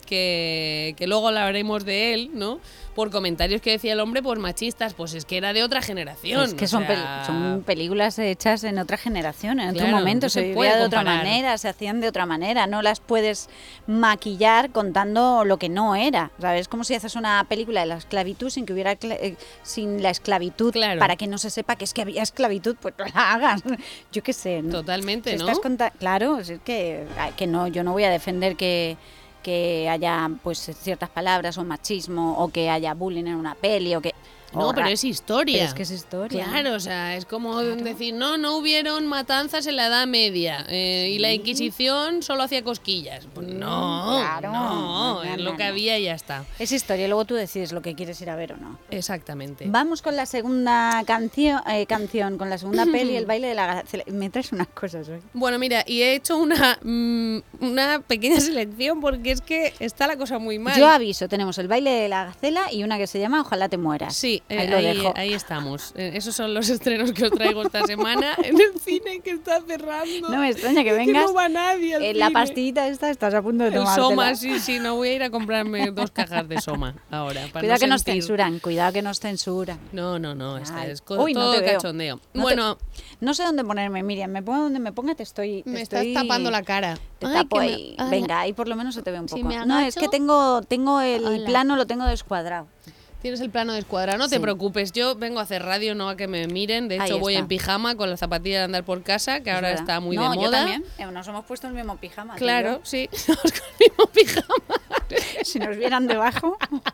que, que luego hablaremos de él, ¿no? Por comentarios que decía el hombre, pues machistas, pues es que era de otra generación. Es que son, o sea... pel- son películas hechas en otra generación, en Claro, otro momento, no se, se vivía puede de otra comparar. manera, se hacían de otra manera, no las puedes maquillar contando lo que no era, ¿sabes? Como si haces una película de la esclavitud sin que hubiera cla- eh, sin la esclavitud, Claro. para que no se sepa que es que había esclavitud, pues no la hagas. Yo qué sé. ¿no? Totalmente, Si ¿no? estás conta- claro, es que, ay, que no, yo no voy a defender que que haya pues ciertas palabras o machismo o que haya bullying en una peli o que No, o pero ra- es historia. Pero es que es historia. Claro, o sea, es como decir, no, no hubieron matanzas en la Edad Media eh, y la Inquisición solo hacía cosquillas. Pues no, claro. no, No, es no, lo que no. había y ya está. Es historia, luego tú decides lo que quieres ir a ver o no. Exactamente. Vamos con la segunda canción, eh, canción con la segunda peli, El baile de la gacela. Me traes unas cosas hoy. Bueno, mira, y he hecho una, mm, una pequeña selección porque es que está la cosa muy mal. Yo aviso, tenemos El baile de la gacela y una que se llama Ojalá te mueras. Sí, eh, ahí lo ahí, dejo. ahí estamos. Eh, esos son los estrenos que os traigo esta semana en el cine que está cerrando. No me extraña que Es vengas. no va nadie al eh, la cine. pastillita esta estás a punto de El tomártela. Soma, sí, sí, no voy a ir a comprarme dos cajas de Soma ahora. Para Cuidado no que nos sentir- censuran, cuidado que nos censuran. No, no, no, esta Ay. es co- Uy, no todo te veo. cachondeo. No te- bueno, no sé dónde ponerme, Miriam. Me pongo donde me ponga, te estoy. te me estás estoy- tapando la cara. Te Ay, tapo que me- ahí. Ay. Venga, ahí por lo menos se te ve un Si poco. me No, es agacho- que tengo, tengo el Hola. plano, lo tengo descuadrado. Tienes el plano descuadrado, no te Sí. preocupes. Yo vengo a hacer radio, no a que me miren. De hecho, Ahí voy está. en pijama con las zapatillas de andar por casa, que Es ahora verdad. está muy no, de moda. yo también. Eh, Nos hemos puesto el mismo pijama. tú y Claro, yo. sí. Vamos con el mismo pijama. Si nos vieran debajo,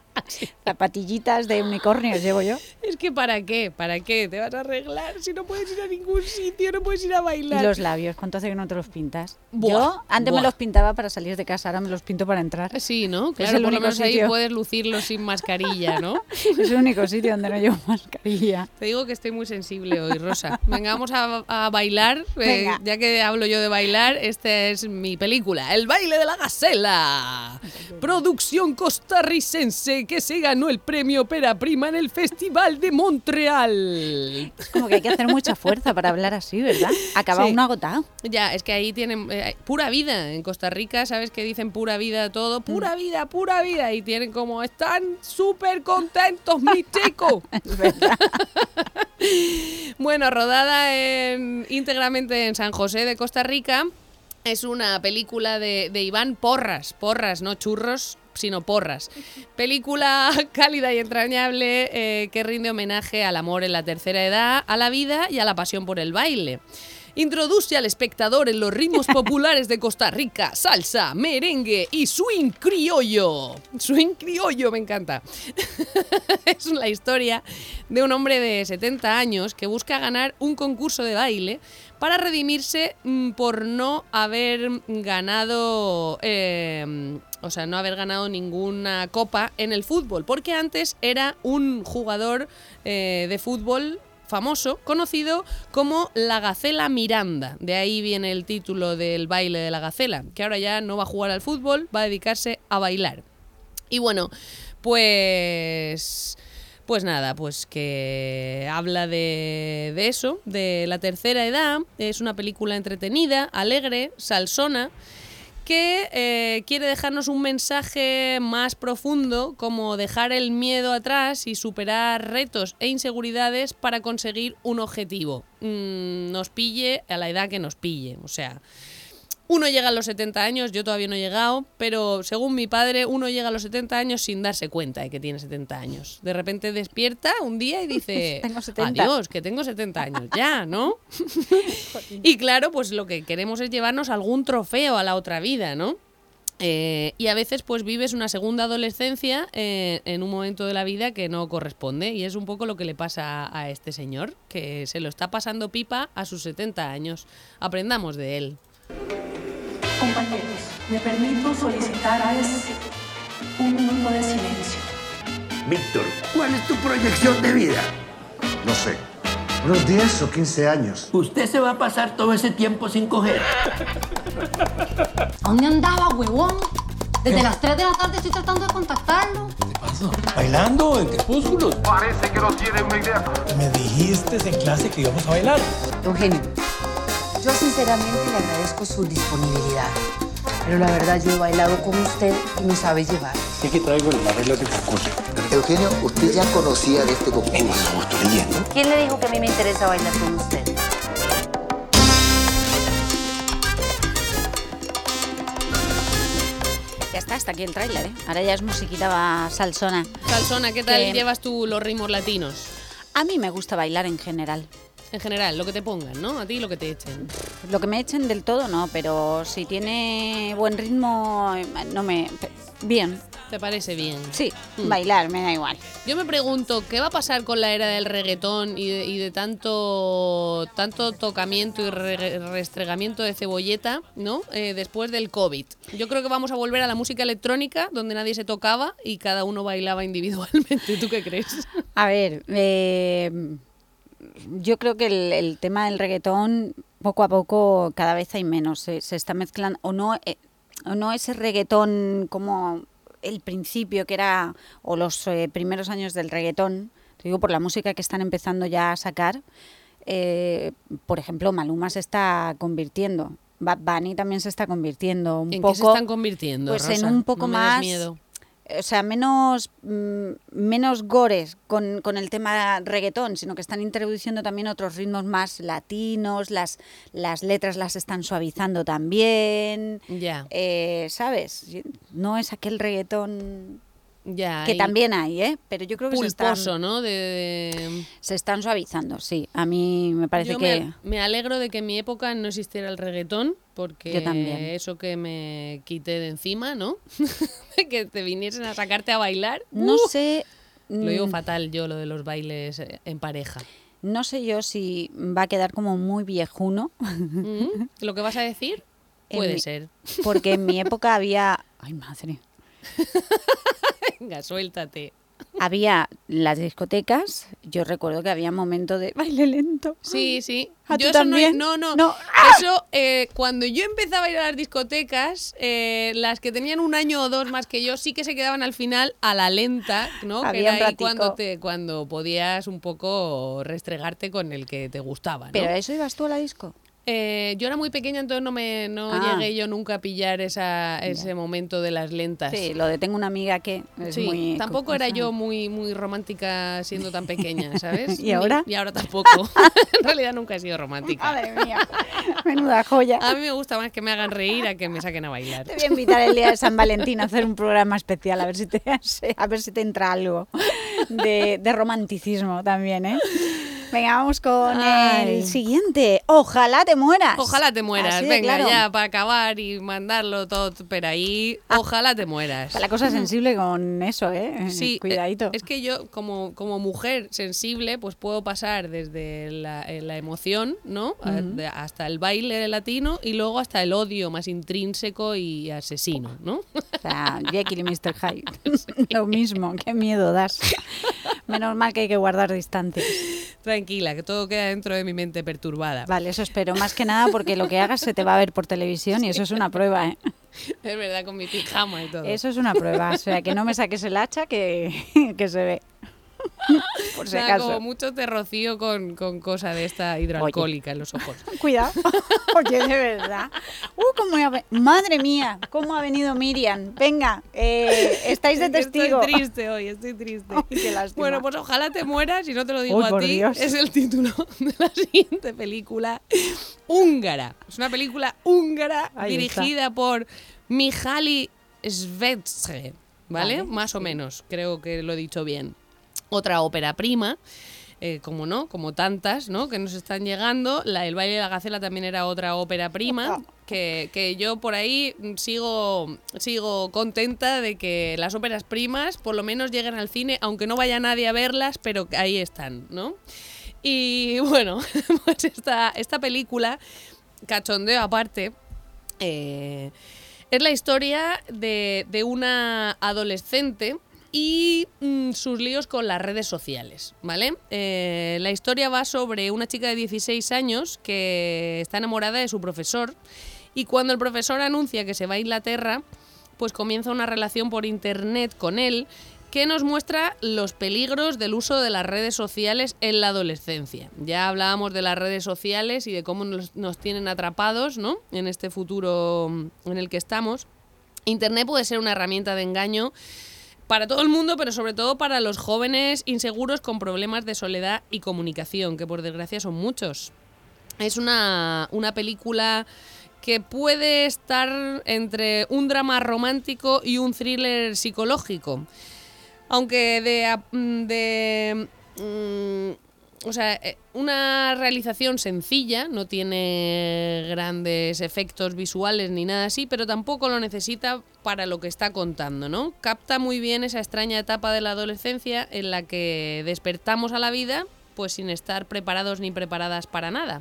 zapatillitas de unicornios llevo yo. Es que ¿para qué? ¿Para qué? ¿Te vas a arreglar si no puedes ir a ningún sitio, no puedes ir a Y bailar? los labios, ¿cuánto hace que no te los pintas? Buah, yo antes buah. me los pintaba para salir de casa, ahora me los pinto para entrar. Sí, ¿no? Es Claro, el por lo único menos ahí sitio. puedes lucirlo sin mascarilla, ¿no? Es el único sitio donde no llevo mascarilla. Te digo que estoy muy sensible hoy, Rosa. Venga, vamos a, a bailar. Eh, Venga. ya que hablo yo de bailar, esta es mi película, El baile de la gacela. Producción costarricense que se ganó el premio Ópera Prima en el Festival de Montreal. Es como que hay que hacer mucha fuerza para hablar así, ¿verdad? Acaba Sí. uno agotado. Ya, es que ahí tienen eh, pura vida. En Costa Rica, ¿sabes que dicen pura vida todo? Pura vida, pura vida. Y tienen como, están súper contentos, mi chico. Es verdad. Bueno, rodada en- íntegramente en San José de Costa Rica. Es una película de, de Iván Porras. Porras, no churros, sino Porras. Película cálida y entrañable eh, que rinde homenaje al amor en la tercera edad, a la vida y a la pasión por el baile. Introduce al espectador en los ritmos populares de Costa Rica, salsa, merengue y swing criollo. Swing criollo, me encanta. Es la historia de un hombre de setenta años que busca ganar un concurso de baile para redimirse mm, por no haber ganado, eh, o sea, no haber ganado ninguna copa en el fútbol, porque antes era un jugador eh, de fútbol famoso, conocido como la Gacela Miranda. De ahí viene el título del baile de la Gacela, que ahora ya no va a jugar al fútbol, va a dedicarse a bailar. Y bueno, pues... Pues nada, pues que habla de, de eso, de la tercera edad. Es una película entretenida, alegre, salsona, que eh, quiere dejarnos un mensaje más profundo, como dejar el miedo atrás y superar retos e inseguridades para conseguir un objetivo. Mm, nos pille a la edad que nos pille, o sea... Uno llega a los setenta años, yo todavía no he llegado, pero según mi padre, uno llega a los setenta años sin darse cuenta de que tiene setenta años. De repente despierta un día y dice, Tengo setenta. adiós, que tengo setenta años ya, ¿no? Y claro, pues lo que queremos es llevarnos algún trofeo a la otra vida, ¿no? Eh, y a veces pues vives una segunda adolescencia eh, en un momento de la vida que no corresponde, y es un poco lo que le pasa a, a este señor, que se lo está pasando pipa a sus setenta años. Aprendamos de él. Compañeros, me permito solicitar a este un minuto de silencio. Víctor, ¿cuál es tu proyección de vida? No sé, unos diez o quince años. Usted se va a pasar todo ese tiempo sin coger. ¿Dónde andaba, huevón? Desde las tres de la tarde estoy tratando de contactarlo. ¿Qué pasó? ¿Bailando en Crepúsculos? Parece que no tiene una idea. Me dijiste en clase que íbamos a bailar. Eugenio, yo sinceramente le agradezco su disponibilidad, Pero la verdad, yo he bailado con usted y me sabe llevar. Sí que traigo las reglas de concurso. Eugenio, ¿usted ya conocía de este concurso? No, estoy leyendo. ¿Quién le dijo que a mí me interesa bailar con usted? Ya está, hasta aquí el tráiler, ¿eh? Ahora ya es musiquita va salsona. Salsona, ¿qué tal Que- llevas tú los ritmos latinos? A mí me gusta bailar en general. En general, lo que te pongan, ¿no? A ti lo que te echen. Lo que me echen del todo no, pero si tiene buen ritmo, no me... Bien. ¿Te parece bien? Sí, Mm. bailar, me da igual. Yo me pregunto, ¿qué va a pasar con la era del reggaetón y de, y de tanto tanto tocamiento y re- restregamiento de cebolleta, ¿no? Eh, después del COVID. Yo creo que vamos a volver a la música electrónica, donde nadie se tocaba y cada uno bailaba individualmente. ¿Tú qué crees? A ver, eh, yo creo que el, el tema del reggaetón, poco a poco, cada vez hay menos. Se, se está mezclando, o no, eh, o no ese reggaetón como el principio que era, o los eh, primeros años del reggaetón, te digo por la música que están empezando ya a sacar. Eh, por ejemplo, Maluma se está convirtiendo, Bad Bunny también se está convirtiendo un ¿En poco. qué se están convirtiendo, Pues Rosa? en un poco No me des más, miedo. o sea, menos mm, menos gores con, con el tema reggaetón, sino que están introduciendo también otros ritmos más latinos, las, las letras las están suavizando también, Ya. eh, ¿sabes? No es aquel reggaetón Ya, que y también hay, ¿eh? Pero yo creo que se pulposo, están, ¿no? De, de- se están suavizando, sí. A mí me parece Yo que... me, me alegro de que en mi época no existiera el reggaetón, porque Yo también. eso que me quité de encima, ¿no? Que te viniesen a sacarte a bailar. No ¡uh! sé... Lo digo mm, fatal yo, lo de los bailes eh, en pareja. No sé yo si va a quedar como muy viejuno. Mm, ¿Lo que vas a decir? En Puede mi- ser. Porque en mi época había... Ay, madre. Venga, suéltate. Había las discotecas, yo recuerdo que había momentos de baile lento. Sí, sí. ¿A Yo tú eso también? No, no, No. Eso, eh, cuando yo empezaba a ir a las discotecas, eh, las que tenían un año o dos más que yo, sí que se quedaban al final a la lenta, ¿no? Que Había un era ahí ratico. cuando, te, cuando podías un poco restregarte con el que te gustaba, ¿no? ¿Pero a eso ibas tú a la disco? Eh, yo era muy pequeña, entonces no me no Ah. llegué yo nunca a pillar esa, ese momento de las lentas. Sí, lo de tengo una amiga que es Sí, muy... tampoco era esa- yo muy muy romántica siendo tan pequeña, ¿sabes? ¿Y ahora? Ni- y ahora tampoco. En realidad nunca he sido romántica. Madre mía, menuda joya. A mí me gusta más que me hagan reír a que me saquen a bailar. Te voy a invitar el día de San Valentín a hacer un programa especial, a ver si te, a ver si te entra algo de, de romanticismo también, ¿eh? Venga, vamos con Ay. el siguiente. Ojalá te mueras. Ojalá te mueras. Así de Venga, claro. ya para acabar y mandarlo todo por ahí. Ojalá te mueras. Está la cosa sensible con eso, ¿eh? Sí, Cuidadito. eh, es que yo como, como mujer sensible pues puedo pasar desde la, eh, la emoción, ¿no? A- Ujú. de- hasta el baile latino y luego hasta el odio más intrínseco y asesino, ¿no? O sea, Jekyll y mister Hyde. Lo mismo, qué miedo das. Menos mal que hay que guardar distancias. Tranquila, que todo queda dentro de mi mente perturbada. Vale, eso espero. Más que nada porque lo que hagas se te va a ver por televisión y eso es una prueba, ¿eh? Es verdad, con mi pijama y todo. Eso es una prueba. O sea, que no me saques el hacha que, que se ve. Por si Nada, acaso. como mucho te rocío con, con cosa de esta hidroalcohólica en los ojos. Cuidado. Oye, de verdad. Uh, cómo ha ve- Madre mía, cómo ha venido Miriam. Venga, eh, estáis de Es que testigo. Estoy triste hoy, estoy triste. Ay, qué lástima. Bueno, pues ojalá te mueras, y no te lo digo Uy, a por ti, Dios. es el título de la siguiente película húngara. Es una película húngara Ahí dirigida por Mihaly Svetsky, ¿vale? Vale, Más o sí. menos, creo que lo he dicho bien. Otra ópera prima. Eh, como no, como tantas, ¿no? Que nos están llegando. La, El baile de la gacela también era otra ópera prima. Que, que yo por ahí sigo, sigo contenta de que las óperas primas por lo menos lleguen al cine, aunque no vaya nadie a verlas, pero que ahí están, ¿no? Y bueno, pues esta, esta película, cachondeo aparte, eh, es la historia de, de una adolescente y mm, sus líos con las redes sociales, ¿vale? Eh, la historia va sobre una chica de dieciséis años que está enamorada de su profesor, y cuando el profesor anuncia que se va a Inglaterra, pues comienza una relación por internet con él que nos muestra los peligros del uso de las redes sociales en la adolescencia. Ya hablábamos de las redes sociales y de cómo nos, nos tienen atrapados, ¿no?, en este futuro en el que estamos. Internet puede ser una herramienta de engaño para todo el mundo, pero sobre todo para los jóvenes inseguros con problemas de soledad y comunicación, que por desgracia son muchos. Es una, una película que puede estar entre un drama romántico y un thriller psicológico. Aunque de... de mm, o sea, una realización sencilla, no tiene grandes efectos visuales ni nada así, pero tampoco lo necesita para lo que está contando, ¿no? Capta muy bien esa extraña etapa de la adolescencia en la que despertamos a la vida pues sin estar preparados ni preparadas para nada.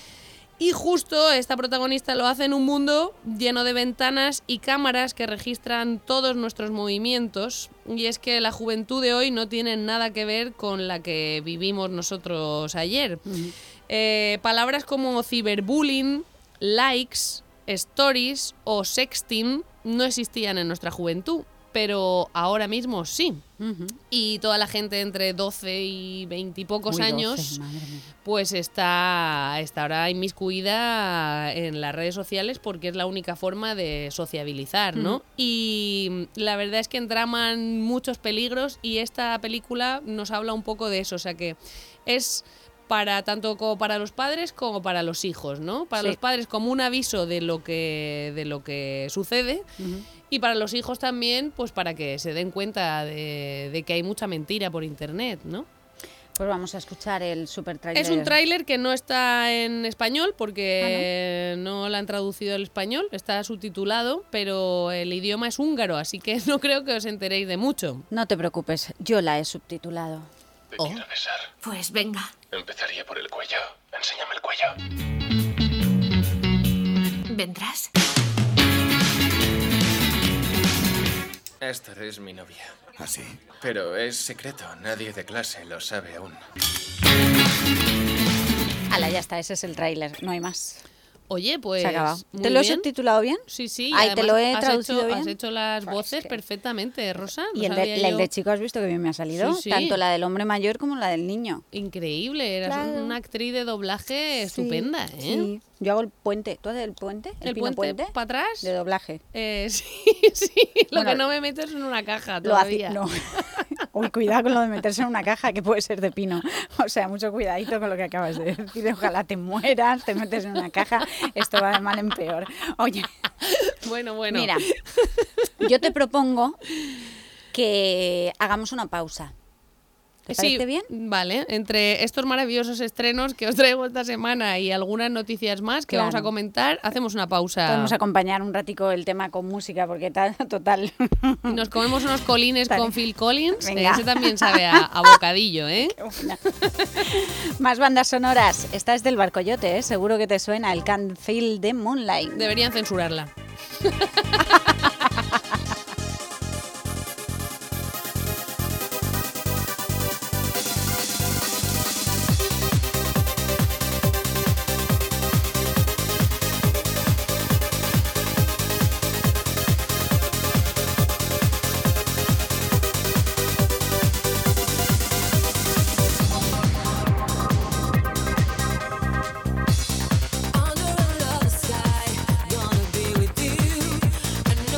Y justo esta protagonista lo hace en un mundo lleno de ventanas y cámaras que registran todos nuestros movimientos. Y es que la juventud de hoy no tiene nada que ver con la que vivimos nosotros ayer. Uh-huh. Eh, palabras como ciberbullying, likes, stories o sexting no existían en nuestra juventud, pero ahora mismo sí. Uh-huh. Y toda la gente entre doce y veinte y pocos Uy, años doce, pues está, está ahora inmiscuida en las redes sociales porque es la única forma de sociabilizar, ¿no? Uh-huh. Y la verdad es que entraman muchos peligros y esta película nos habla un poco de eso, o sea que es para tanto como para los padres como para los hijos, ¿no? Para sí. los padres como un aviso de lo que de lo que sucede. Uh-huh. Y para los hijos también, pues para que se den cuenta de, de que hay mucha mentira por internet, ¿no? Pues vamos a escuchar el super tráiler. Es un tráiler que no está en español porque ¿Ah, no? no lo han traducido al español, está subtitulado, pero el idioma es húngaro, así que no creo que os enteréis de mucho. No te preocupes, yo la he subtitulado. Te oh. quiero besar. Pues venga. Empezaría por el cuello. Enséñame el cuello. ¿Vendrás? Esther es mi novia. ¿Ah, sí? Pero es secreto, nadie de clase lo sabe aún. Ala, ya está, ese es el tráiler, no hay más. Oye, pues... Se ha acabado. ¿Te lo he subtitulado bien? Sí, sí. Ay, te lo he traducido hecho, bien. Has hecho las pues voces que... perfectamente, Rosa. Y el de, el de chico, ¿has visto que bien me ha salido? Sí, sí. Tanto la del hombre mayor como la del niño. Increíble, eras claro. una actriz de doblaje sí, estupenda, ¿eh? Sí. Yo hago el puente. ¿Tú haces el puente? ¿El, ¿El puente, puente para atrás? De doblaje. Eh, sí, sí. Lo bueno, que no me meto es en una caja todavía. Lo hace, no. Uy, cuidado con lo de meterse en una caja, que puede ser de pino. O sea, mucho cuidadito con lo que acabas de decir. Ojalá te mueras, te metes en una caja. Esto va de mal en peor. Oye. Bueno, bueno. Mira, yo te propongo que hagamos una pausa. ¿Te parece sí, bien? Vale, entre estos maravillosos estrenos que os traigo esta semana y algunas noticias más que claro. vamos a comentar, hacemos una pausa. Podemos acompañar un ratico el tema con música, porque tal, total. Nos comemos unos colines tal. con Phil Collins, Venga. ese también sabe a, a bocadillo, ¿eh? Qué buena. Más bandas sonoras. Esta es del Barcoyote, ¿eh? Seguro que te suena, el Can't Feel the Moonlight. Deberían censurarla. Under a love sky, gonna be with you.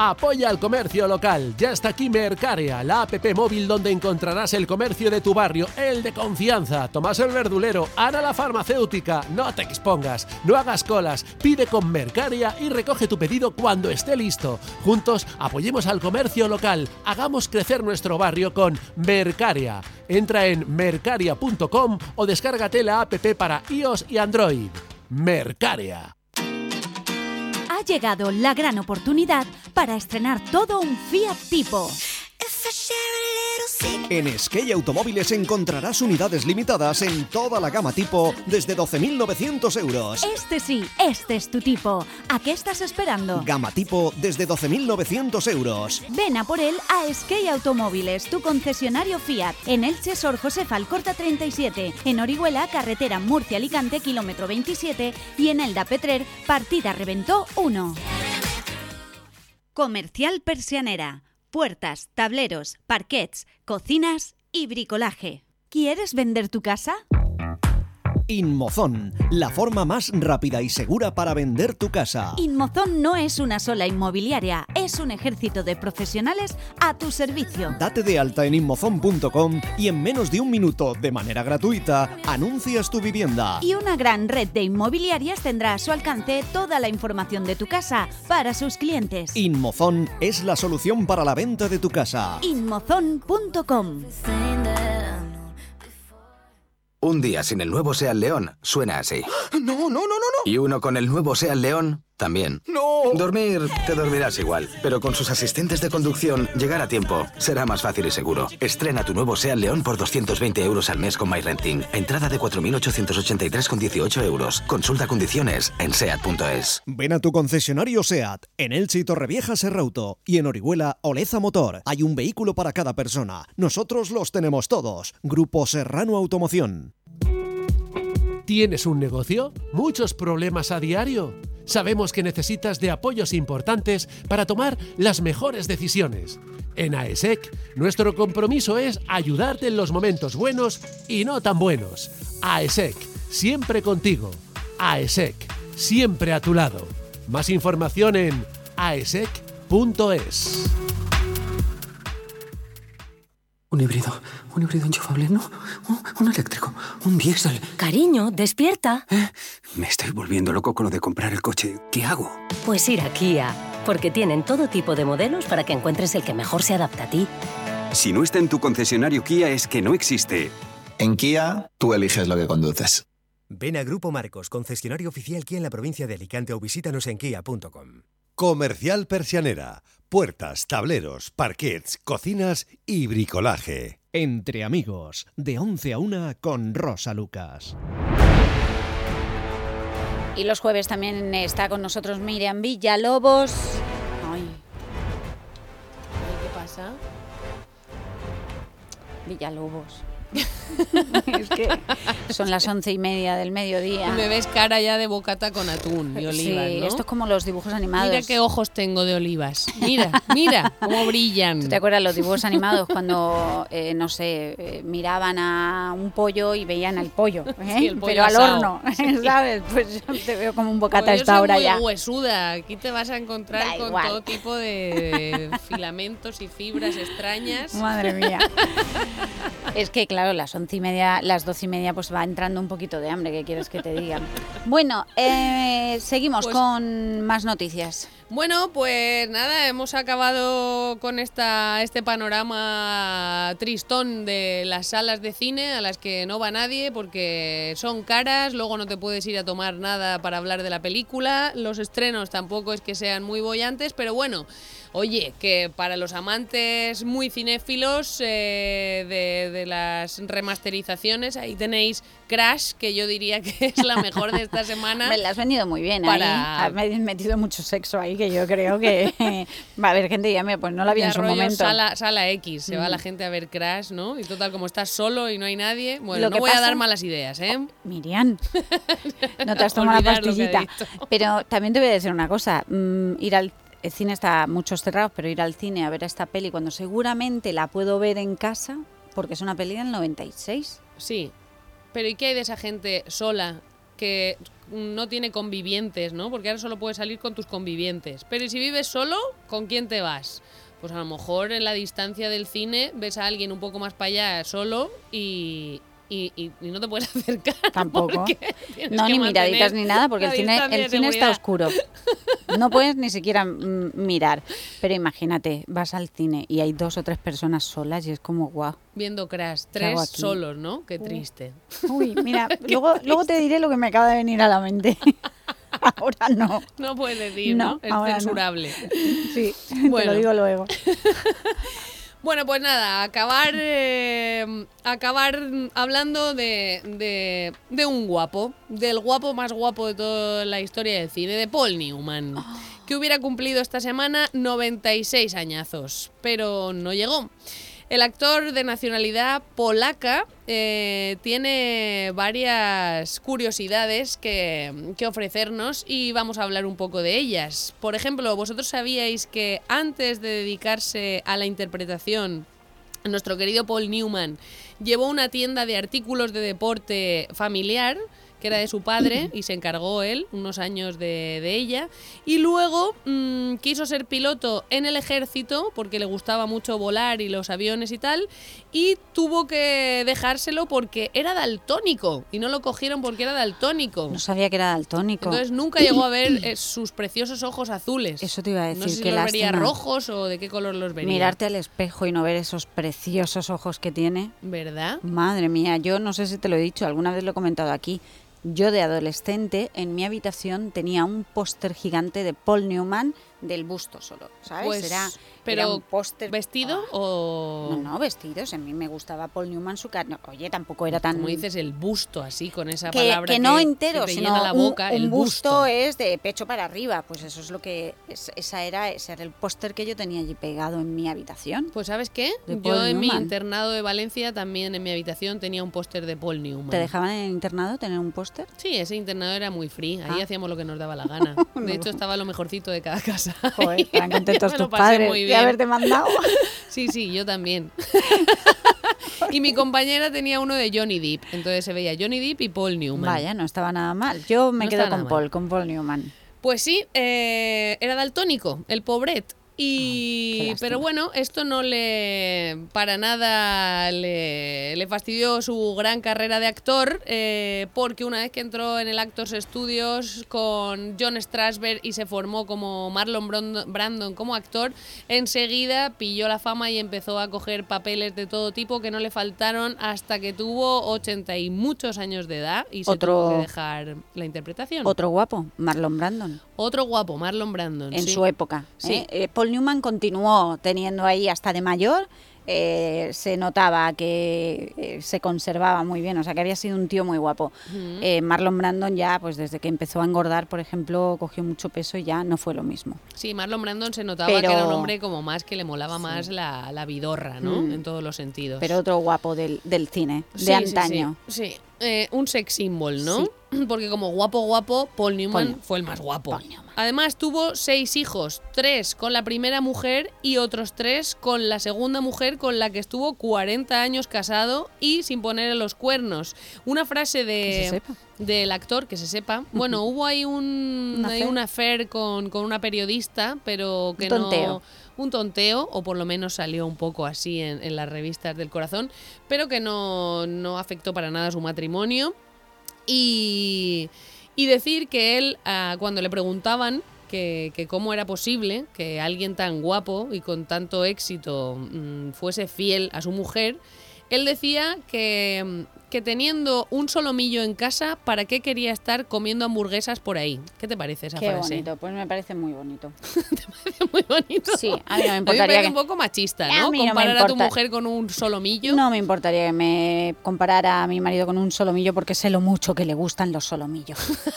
Apoya al comercio local. Ya está aquí Mercaria, la app móvil donde encontrarás el comercio de tu barrio, el de confianza. Tomás el verdulero, Ana la farmacéutica. No te expongas, no hagas colas. Pide con Mercaria y recoge tu pedido cuando esté listo. Juntos apoyemos al comercio local. Hagamos crecer nuestro barrio con Mercaria. Entra en mercaria punto com o descárgate la app para iOS y Android. Mercaria. Ha llegado la gran oportunidad para estrenar todo un Fiat Tipo. En Skey Automóviles encontrarás unidades limitadas en toda la gama Tipo desde doce mil novecientos euros. Este sí, este es tu tipo. ¿A qué estás esperando? Gama Tipo desde doce mil novecientos euros. Ven a por él a Skey Automóviles, tu concesionario Fiat. En Elche, Sor José Alcorta treinta y siete. En Orihuela, carretera Murcia-Alicante, kilómetro veintisiete. Y en Elda Petrer, partida Reventó uno. Comercial Persianera. Puertas, tableros, parquets, cocinas y bricolaje. ¿Quieres vender tu casa? Inmozón, la forma más rápida y segura para vender tu casa. Inmozón no es una sola inmobiliaria, es un ejército de profesionales a tu servicio. Date de alta en inmozón punto com y en menos de un minuto, de manera gratuita, anuncias tu vivienda. Y una gran red de inmobiliarias tendrá a su alcance toda la información de tu casa para sus clientes. Inmozón es la solución para la venta de tu casa. inmozón punto com. Un día sin el nuevo Seat León suena así. No, no, no, no, no. Y uno con el nuevo Seat León también. No. Dormir, te dormirás igual. Pero con sus asistentes de conducción, llegar a tiempo será más fácil y seguro. Estrena tu nuevo Seat León por doscientos veinte euros al mes con MyRenting. Entrada de cuatro mil ochocientos ochenta y tres con dieciocho euros. Consulta condiciones en seat punto es. Ven a tu concesionario Seat, en Elche y Torrevieja Serrauto, y en Orihuela Oleza Motor. Hay un vehículo para cada persona. Nosotros los tenemos todos. Grupo Serrano Automoción. ¿Tienes un negocio? ¿Muchos problemas a diario? Sabemos que necesitas de apoyos importantes para tomar las mejores decisiones. En AESEC, nuestro compromiso es ayudarte en los momentos buenos y no tan buenos. AESEC, siempre contigo. AESEC, siempre a tu lado. Más información en aesec punto es. Un híbrido, un híbrido enchufable, no, un, un eléctrico, un diésel. Cariño, despierta. ¿Eh? Me estoy volviendo loco con lo de comprar el coche. ¿Qué hago? Pues ir a Kia, porque tienen todo tipo de modelos para que encuentres el que mejor se adapta a ti. Si no está en tu concesionario Kia es que no existe. En Kia, tú eliges lo que conduces. Ven a Grupo Marcos, concesionario oficial Kia en la provincia de Alicante, o visítanos en kia punto com. Comercial Persianera. Puertas, tableros, parquets, cocinas y bricolaje. Entre amigos, de once a una con Rosa Lucas. Y los jueves también está con nosotros Miriam Villalobos. Ay. ¿Qué pasa? Villalobos. Es que son las once y media del mediodía. Me ves cara ya de bocata con atún y olivas, sí, ¿no? esto es como los dibujos animados. Mira qué ojos tengo de olivas. Mira, mira cómo brillan. ¿Tú te acuerdas los dibujos animados cuando, eh, no sé, eh, miraban a un pollo y veían al pollo, ¿eh? Sí, el pollo pero al asado. horno, ¿sabes? Pues yo te veo como un bocata Pues a esta yo soy hora muy ya. huesuda. Aquí te vas a encontrar Da con igual. todo tipo de filamentos y fibras extrañas. Madre mía. Es que, claro, las once y media, las doce y media, pues va entrando un poquito de hambre, ¿qué quieres que te diga? Bueno, eh, seguimos Pues- con más noticias. Bueno, pues nada, hemos acabado con esta este panorama tristón de las salas de cine a las que no va nadie porque son caras, luego no te puedes ir a tomar nada para hablar de la película, los estrenos tampoco es que sean muy bollantes, pero bueno, oye, que para los amantes muy cinéfilos eh, de, de las remasterizaciones, ahí tenéis Crash, que yo diría que es la mejor de esta semana. Me la has venido muy bien Para- ahí. Has metido mucho sexo ahí, que yo creo que va a haber gente que llame, pues no la vi Ya en su rollo momento. Sala, sala X, se va Mm. la gente a ver Crash, ¿no? Y total, como estás solo y no hay nadie, bueno, Lo no que voy a pasa- dar malas ideas, ¿eh? Miriam, no te has tomado la Olvidar lo que he pastillita. dicho. Pero también te voy a decir una cosa, mm, ir al el cine está muchos cerrados, pero ir al cine a ver esta peli cuando seguramente la puedo ver en casa, porque es una peli del noventa y seis. Sí, pero ¿y qué hay de esa gente sola que no tiene convivientes, ¿no? Porque ahora solo puedes salir con tus convivientes. Pero ¿y si vives solo, con quién te vas? Pues a lo mejor en la distancia del cine ves a alguien un poco más para allá solo y... Y, y, y no te puedes acercar. Tampoco. No, ni miraditas ni nada, porque el cine, el cine está oscuro. No puedes ni siquiera mm, mirar. Pero imagínate, vas al cine y hay dos o tres personas solas y es como guau. Viendo Crash, tres solos, ¿no? Qué triste. Uy, mira, luego, luego te diré lo que me acaba de venir a la mente. Ahora no. No puedes decir, ¿no? ¿no? Es censurable. No. Sí, bueno. Te lo digo luego. Bueno, pues nada, acabar eh, acabar hablando de, de, de un guapo, del guapo más guapo de toda la historia del cine, de Paul Newman, oh. que hubiera cumplido esta semana noventa y seis añazos, pero no llegó. El actor de nacionalidad polaca eh, tiene varias curiosidades que, que ofrecernos y vamos a hablar un poco de ellas. Por ejemplo, ¿vosotros sabíais que antes de dedicarse a la interpretación, nuestro querido Paul Newman llevó una tienda de artículos de deporte familiar, que era de su padre, y se encargó él unos años de, de ella, y luego mmm, quiso ser piloto en el ejército porque le gustaba mucho volar y los aviones y tal, y tuvo que dejárselo porque era daltónico, y no lo cogieron porque era daltónico. No sabía que era daltónico. Entonces nunca llegó a ver eh, sus preciosos ojos azules. Eso te iba a decir. No sé si que los lástima. vería rojos o de qué color los vería. Mirarte al espejo y no ver esos preciosos ojos que tiene. ¿Verdad? Madre mía, yo no sé si te lo he dicho, alguna vez lo he comentado aquí. Yo de adolescente en mi habitación tenía un póster gigante de Paul Newman del busto solo, ¿sabes? Pues, era, pero era un póster ¿vestido oh. No, o...? no, vestidos. A mí me gustaba Paul Newman su cara. Oye, tampoco era tan... Como dices, el busto, así, con esa que, palabra que que no entero, que te sino llena la boca, un, el un busto, busto es de pecho para arriba. Pues eso es lo que... Es, esa era, ese era el póster que yo tenía allí pegado en mi habitación. Pues ¿sabes qué? Yo en Newman. mi internado de Valencia también en mi habitación tenía un póster de Paul Newman. ¿Te dejaban en el internado tener un póster? Sí, ese internado era muy free. Ahí ah. hacíamos lo que nos daba la gana. De hecho, estaba lo mejorcito de cada casa. Joder, estaban contentos tus padres de haberte mandado. Sí, sí, yo también. Y mi compañera tenía uno de Johnny Depp. Entonces se veía Johnny Depp y Paul Newman. Vaya, no estaba nada mal. Yo me no quedo con Paul, mal. con Paul Newman. Pues sí, eh, era daltónico, el pobret. Y oh, pero bueno, esto no le para nada le, le fastidió su gran carrera de actor, eh, porque una vez que entró en el Actors Studios con John Strasberg y se formó como Marlon Brandon como actor, enseguida pilló la fama y empezó a coger papeles de todo tipo que no le faltaron hasta que tuvo ochenta y muchos años de edad y se otro, tuvo que dejar la interpretación. Otro guapo, Marlon Brandon. Otro guapo, Marlon Brandon. En sí. su época. Sí. ¿eh? Eh, Paul Newman continuó teniendo ahí hasta de mayor, eh, se notaba que eh, se conservaba muy bien, o sea que había sido un tío muy guapo. Uh-huh. eh, Marlon Brandon ya, pues desde que empezó a engordar, por ejemplo, cogió mucho peso y ya no fue lo mismo. Sí, Marlon Brandon se notaba Pero... que era un hombre como más que le molaba sí. más la, la vidorra, ¿no? Mm. En todos los sentidos. Pero otro guapo del, del cine, sí, de antaño. Sí, sí. sí. Eh, un sex symbol, ¿no? Sí. Porque como guapo guapo, Paul Newman Paul. fue el más guapo. Además tuvo seis hijos, tres con la primera mujer y otros tres con la segunda mujer con la que estuvo cuarenta años casado y sin ponerle los cuernos. Una frase de del actor, que se sepa. Bueno, hubo ahí un hay un affair con, con una periodista, pero que un tonteo. no... un tonteo, o por lo menos salió un poco así en, en las revistas del corazón, pero que no, no afectó para nada su matrimonio. Y, y decir que él, uh, cuando le preguntaban que, que cómo era posible que alguien tan guapo y con tanto éxito mmm, fuese fiel a su mujer, él decía que, que teniendo un solomillo en casa, ¿para qué quería estar comiendo hamburguesas por ahí? ¿Qué te parece esa Qué frase? Qué bonito, pues me parece muy bonito. ¿Te parece muy bonito? Sí, a mí no me importaría. A mí me parece que... un poco machista, ¿no? ¿no? A Comparar no a tu mujer con un solomillo. No me importaría que me comparara a mi marido con un solomillo porque sé lo mucho que le gustan los solomillos.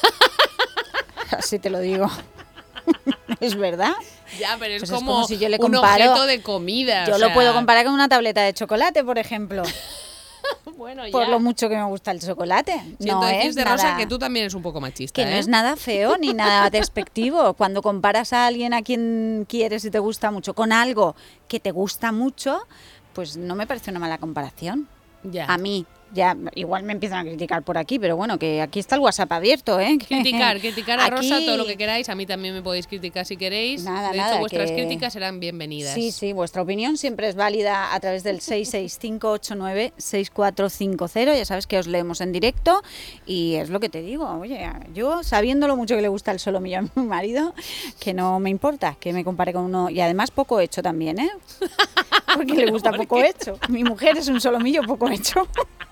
Así te lo digo. ¿Es verdad? Ya, pero es, pues como, es como si yo le un comparo, objeto de comida. Yo o lo sea... puedo comparar con una tableta de chocolate, por ejemplo. Bueno, ya. Por lo mucho que me gusta el chocolate. Sí, no entonces es de nada... Rosa que tú también eres un poco machista. Que ¿eh? no es nada feo ni nada despectivo. Cuando comparas a alguien a quien quieres y te gusta mucho con algo que te gusta mucho, pues no me parece una mala comparación. Ya. A mí, Ya, igual me empiezan a criticar por aquí, pero bueno, que aquí está el WhatsApp abierto, ¿eh? Criticar, criticar a Aquí- Rosa todo lo que queráis. A mí también me podéis criticar si queréis. Nada, de nada, hecho, vuestras que- críticas serán bienvenidas. Sí, sí, vuestra opinión siempre es válida a través del seis seis cinco ocho nueve seis cuatro cinco cero. Ya sabes que os leemos en directo y es lo que te digo. Oye, yo sabiendo lo mucho que le gusta el solomillo a mi marido, que no me importa que me compare con uno. Y además poco hecho también, ¿eh? Porque le gusta ¿Por poco qué? hecho. Mi mujer es un solomillo poco hecho.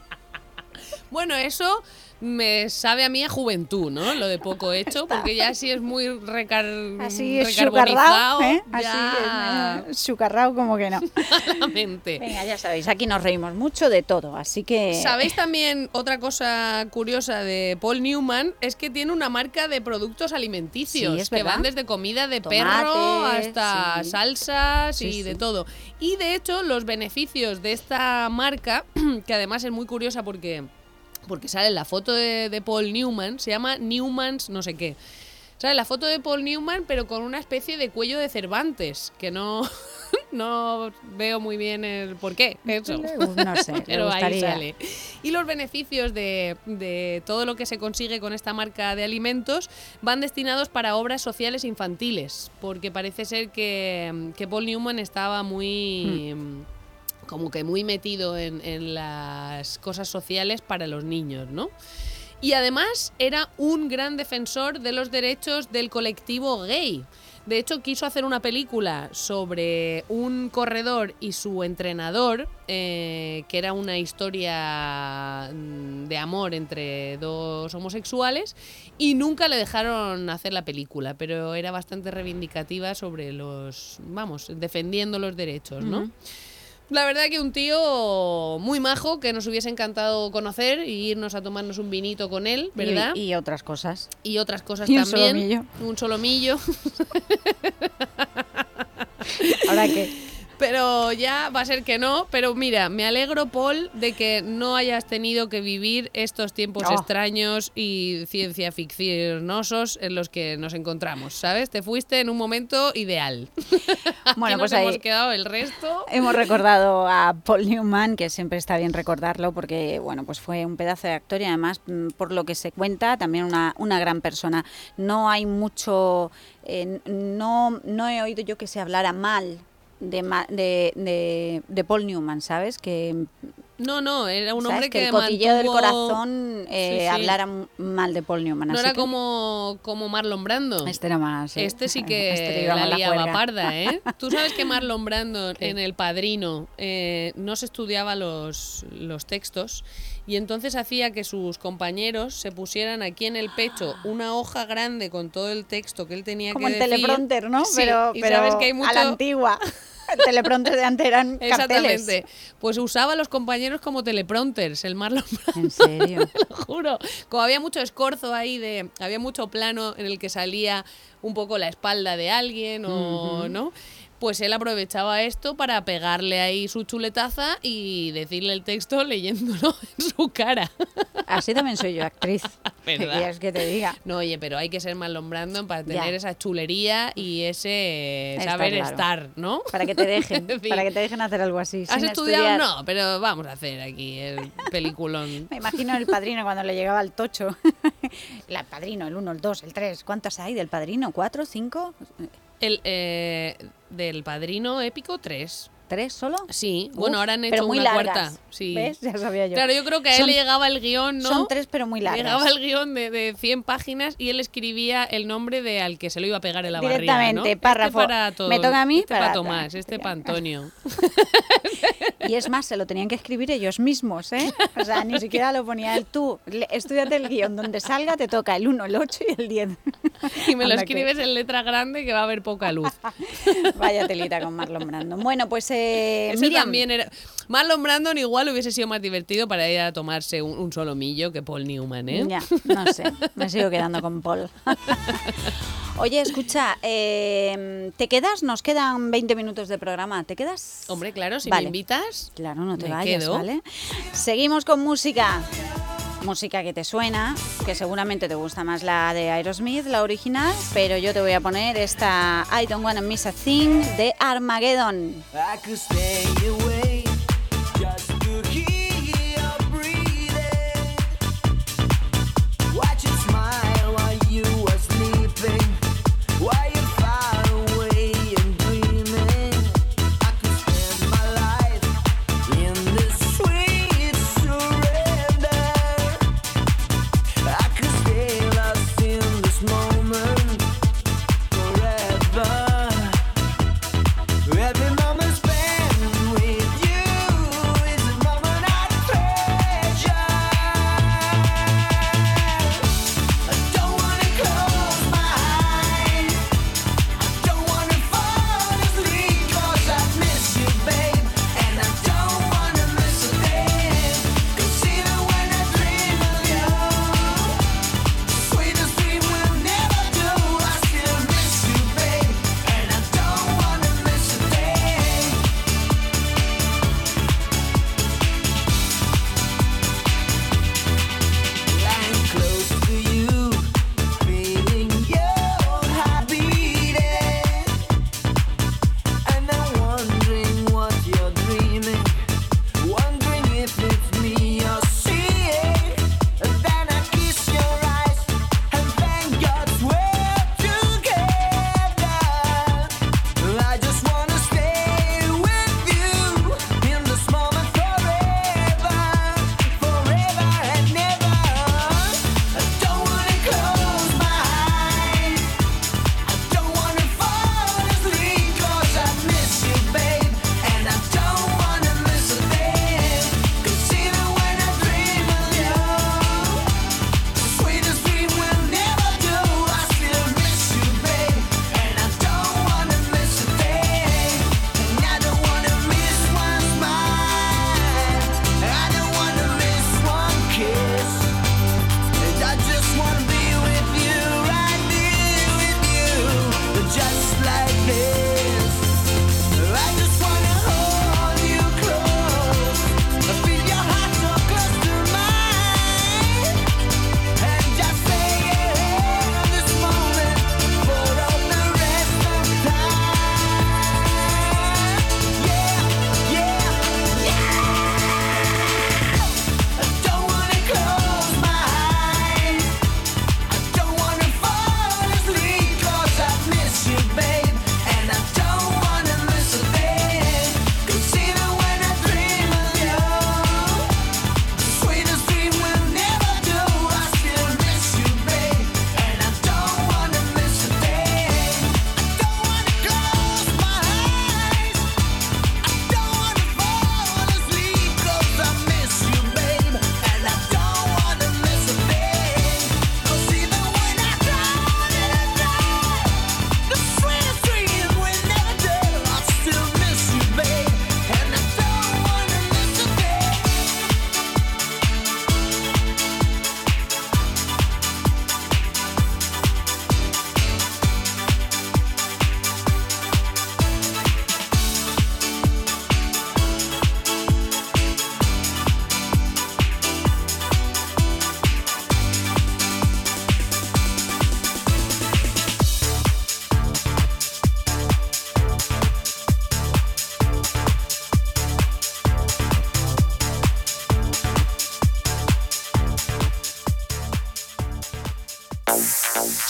Bueno, eso me sabe a mí a juventud, ¿no? Lo de poco hecho, porque ya si es muy recar Así es recarbonizado, chucarrao, ¿eh? ya Así es, eh, chucarrao como que no. malamente. Venga, ya sabéis, aquí nos reímos mucho de todo, así que... ¿Sabéis también otra cosa curiosa de Paul Newman? Es que tiene una marca de productos alimenticios Sí, es que verdad. van desde comida de Tomate, perro hasta sí. salsas Sí, y sí. de todo. Y de hecho, los beneficios de esta marca, que además es muy curiosa porque, porque sale la foto de, de Paul Newman, se llama Newman's no sé qué. Sale la foto de Paul Newman, pero con una especie de cuello de Cervantes, que no, no veo muy bien el por qué. Eso. No sé, le Pero ahí gustaría. sale. Y los beneficios de, de todo lo que se consigue con esta marca de alimentos van destinados para obras sociales infantiles, porque parece ser que, que Paul Newman estaba muy... como que muy metido en, en las cosas sociales para los niños, ¿no? Y además era un gran defensor de los derechos del colectivo gay. De hecho, quiso hacer una película sobre un corredor y su entrenador, eh, que era una historia mm, de amor entre dos homosexuales, y nunca le dejaron hacer la película, pero era bastante reivindicativa sobre los, vamos, defendiendo los derechos, ¿no? Ujú. La verdad que un tío muy majo, que nos hubiese encantado conocer e irnos a tomarnos un vinito con él, ¿verdad? Y, y otras cosas. Y otras cosas Y un también. solomillo. Un solomillo. ¿Ahora qué? Pero ya va a ser que no. Pero mira, me alegro, Paul, de que no hayas tenido que vivir estos tiempos Oh. extraños y ciencia ficcionosos en los que nos encontramos, ¿sabes? Te fuiste en un momento ideal. Bueno, Aquí pues nos ahí hemos quedado el resto. hemos recordado a Paul Newman, que siempre está bien recordarlo porque, bueno, pues fue un pedazo de actor y además, mm, por lo que se cuenta, también una, una gran persona. No hay mucho, eh, no, no he oído yo que se hablara mal de, ma- de, de, de Paul Newman, ¿sabes? Que No, no, era un ¿sabes? hombre que que, el cotilleo del mantuvo- corazón eh, Sí, sí. hablara m- mal de Paul Newman. No así era que como, como Marlon Brando. Este era más. eh, Este sí que este le iba la más la liaba juerga. parda, ¿eh? Tú sabes que Marlon Brando ¿Qué? en El Padrino eh, no se estudiaba los, los textos y entonces hacía que sus compañeros se pusieran aquí en el pecho una hoja grande con todo el texto que él tenía Como que el decir. teleprompter, ¿no? Sí, pero y pero sabes que hay mucho... a la antigua. El teleprompter de antes eran carteles. Exactamente. Pues usaba a los compañeros como teleprompters, el Marlon Brando. ¿En serio? Te lo juro. Como había mucho escorzo ahí, de había mucho plano en el que salía un poco la espalda de alguien o Ujú. no, pues él aprovechaba esto para pegarle ahí su chuletaza y decirle el texto leyéndolo en su cara. Así también soy yo, actriz. ¿Verdad? ¿Qué quieres que te diga? No, oye, pero hay que ser Marlon Brando para tener Ya. esa chulería y ese Está saber claro. estar, ¿no? Para que te dejen, En fin. para que te dejen hacer algo así. ¿Has sin estudiado? estudiar. No, pero vamos a hacer aquí el peliculón. Me imagino el Padrino cuando le llegaba el tocho. El Padrino, el uno, el dos, el tres. ¿Cuántos hay del Padrino? ¿Cuatro, cinco? El eh, del Padrino épico tres. ¿Tres solo? Sí, Uf, bueno, ahora han pero hecho muy una largas. cuarta. Sí. ¿Ves? Ya sabía yo. Claro, yo creo que a él Son- le llegaba el guión, ¿no? Son tres, pero muy Le largas. llegaba el guión de, de cien páginas y él escribía el nombre de al que se lo iba a pegar en la barriga, Directamente, ¿no? párrafo. Este para todos, Me toca a mí, este para para- Tomás, este para Antonio. Y es más, se lo tenían que escribir ellos mismos, ¿eh? O sea, ni siquiera lo ponía él. Tú, le- estudiate el guión. Donde salga te toca el uno, el ocho y el diez. Y me lo Anda que- escribes en letra grande que va a haber poca luz. Vaya telita con Marlon Brando. Bueno, pues eh, Ese Miriam, también era... Marlon Brandon igual hubiese sido más divertido para ir a tomarse un, un solomillo que Paul Newman, ¿eh? Ya, no sé, me sigo quedando con Paul. Oye, escucha, eh, ¿te quedas? Nos quedan veinte minutos de programa. ¿Te quedas? Hombre, claro, si Vale. me invitas. Claro, no te me vayas, quedo. ¿vale? Seguimos con música. Música que te suena, que seguramente te gusta más la de Aerosmith, la original, pero yo te voy a poner esta I Don't Wanna Miss a Thing de Armageddon. I could stay away just to hear your breathing.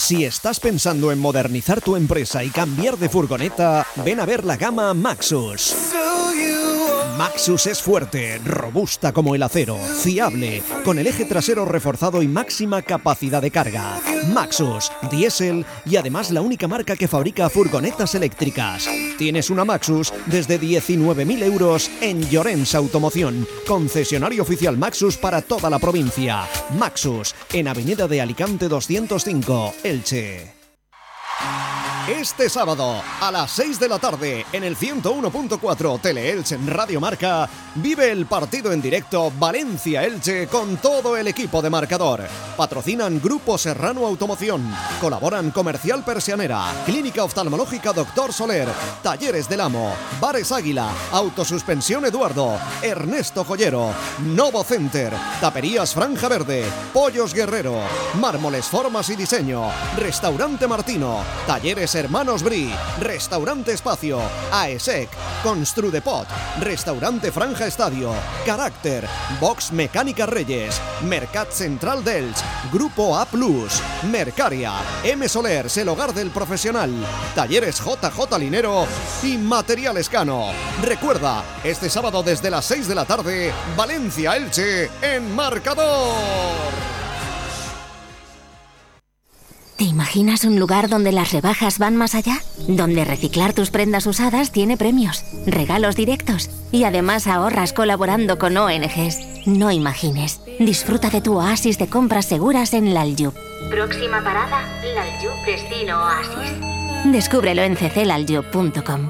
Si estás pensando en modernizar tu empresa y cambiar de furgoneta, ven a ver la gama Maxus. Maxus es fuerte, robusta como el acero, fiable, con el eje trasero reforzado y máxima capacidad de carga. Maxus, diésel y además la única marca que fabrica furgonetas eléctricas. Tienes una Maxus desde diecinueve mil euros en Llorens Automoción, concesionario oficial Maxus para toda la provincia. Maxus, en Avenida de Alicante doscientos cinco, Elche. Este sábado, a las seis de la tarde, en el ciento uno punto cuatro Tele-Elche en Radio Marca, vive el partido en directo Valencia-Elche con todo el equipo de Marcador. Patrocinan Grupo Serrano Automoción, colaboran Comercial Persianera, Clínica Oftalmológica Doctor Soler, Talleres del Amo, Bares Águila, Autosuspensión Eduardo, Ernesto Joyero, Novo Center, Taperías Franja Verde, Pollos Guerrero, Mármoles Formas y Diseño, Restaurante Martino, Talleres Hermanos Bri, Restaurante Espacio, AESEC, Construdepot, Restaurante Franja Estadio, Carácter, Box Mecánica Reyes, Mercat Central d'Elx, Grupo A Plus, Mercaria, M Solers, el hogar del profesional, Talleres J J Linero y Material Escano. Recuerda, este sábado desde las seis de la tarde, Valencia-Elche en Marcador. ¿Te imaginas un lugar donde las rebajas van más allá? Donde reciclar tus prendas usadas tiene premios, regalos directos y además ahorras colaborando con O N Ges. No imagines. Disfruta de tu oasis de compras seguras en Lalyub. Próxima parada, Lalyub Destino Oasis. Descúbrelo en c c lalyub punto com.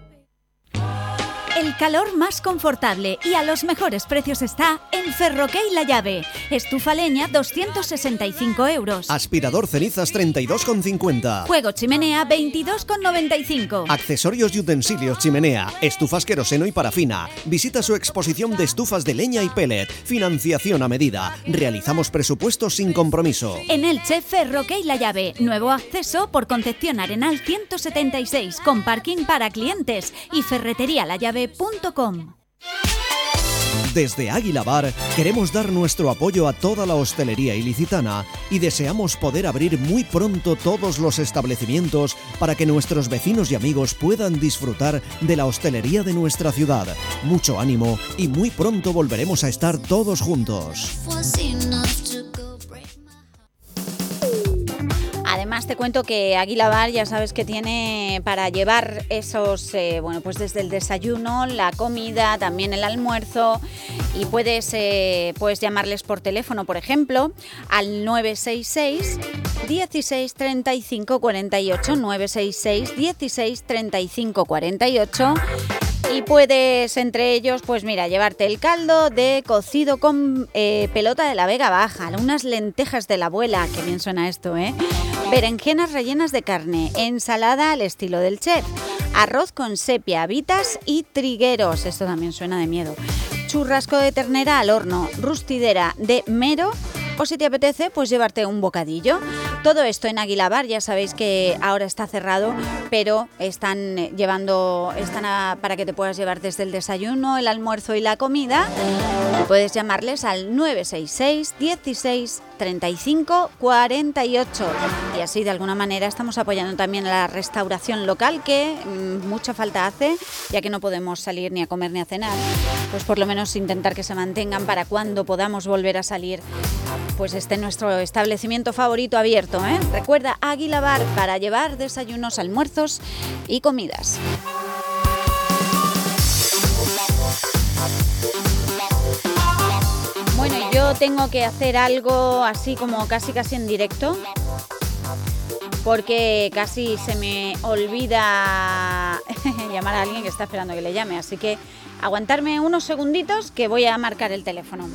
El calor más confortable y a los mejores precios está en Ferroque La Llave. Estufa leña doscientos sesenta y cinco euros. Aspirador cenizas treinta y dos con cincuenta. Juego chimenea veintidós con noventa y cinco. Accesorios y utensilios chimenea, estufas queroseno y parafina. Visita su exposición de estufas de leña y pellet. Financiación a medida. Realizamos presupuestos sin compromiso. En Elche, Ferroque La Llave. Nuevo acceso por Concepción Arenal ciento setenta y seis con parking para clientes y ferretería la llave punto com. Desde Águila Bar queremos dar nuestro apoyo a toda la hostelería ilicitana y deseamos poder abrir muy pronto todos los establecimientos para que nuestros vecinos y amigos puedan disfrutar de la hostelería de nuestra ciudad. Mucho ánimo y muy pronto volveremos a estar todos juntos. Además te cuento que Águila Bar ya sabes que tiene para llevar esos, eh, bueno, pues desde el desayuno, la comida, también el almuerzo y puedes, eh, puedes llamarles por teléfono, por ejemplo, al nueve seis seis, dieciséis, treinta y cinco, cuarenta y ocho, nueve seis seis, dieciséis, treinta y cinco, cuarenta y ocho. Y puedes, entre ellos, pues mira, llevarte el caldo de cocido con eh, pelota de la Vega Baja, unas lentejas de la abuela, que bien suena esto, ¿eh? Berenjenas rellenas de carne, ensalada al estilo del chef, arroz con sepia, habitas y trigueros, esto también suena de miedo, churrasco de ternera al horno, rustidera de mero, o si te apetece, pues llevarte un bocadillo. Todo esto en Águila Bar, ya sabéis que ahora está cerrado, pero están llevando, están a, para que te puedas llevar desde el desayuno, el almuerzo y la comida. Y puedes llamarles al nueve seis seis, dieciséis, treinta y cinco, cuarenta y ocho. Y así de alguna manera estamos apoyando también a la restauración local, que mmm, mucha falta hace, ya que no podemos salir ni a comer ni a cenar. Pues por lo menos intentar que se mantengan para cuando podamos volver a salir, pues esté nuestro establecimiento favorito abierto, ¿eh? Recuerda, Águila Bar, para llevar desayunos, almuerzos y comidas. Bueno, yo tengo que hacer algo así como casi casi en directo, porque casi se me olvida llamar a alguien que está esperando que le llame, así que aguantarme unos segunditos que voy a marcar el teléfono.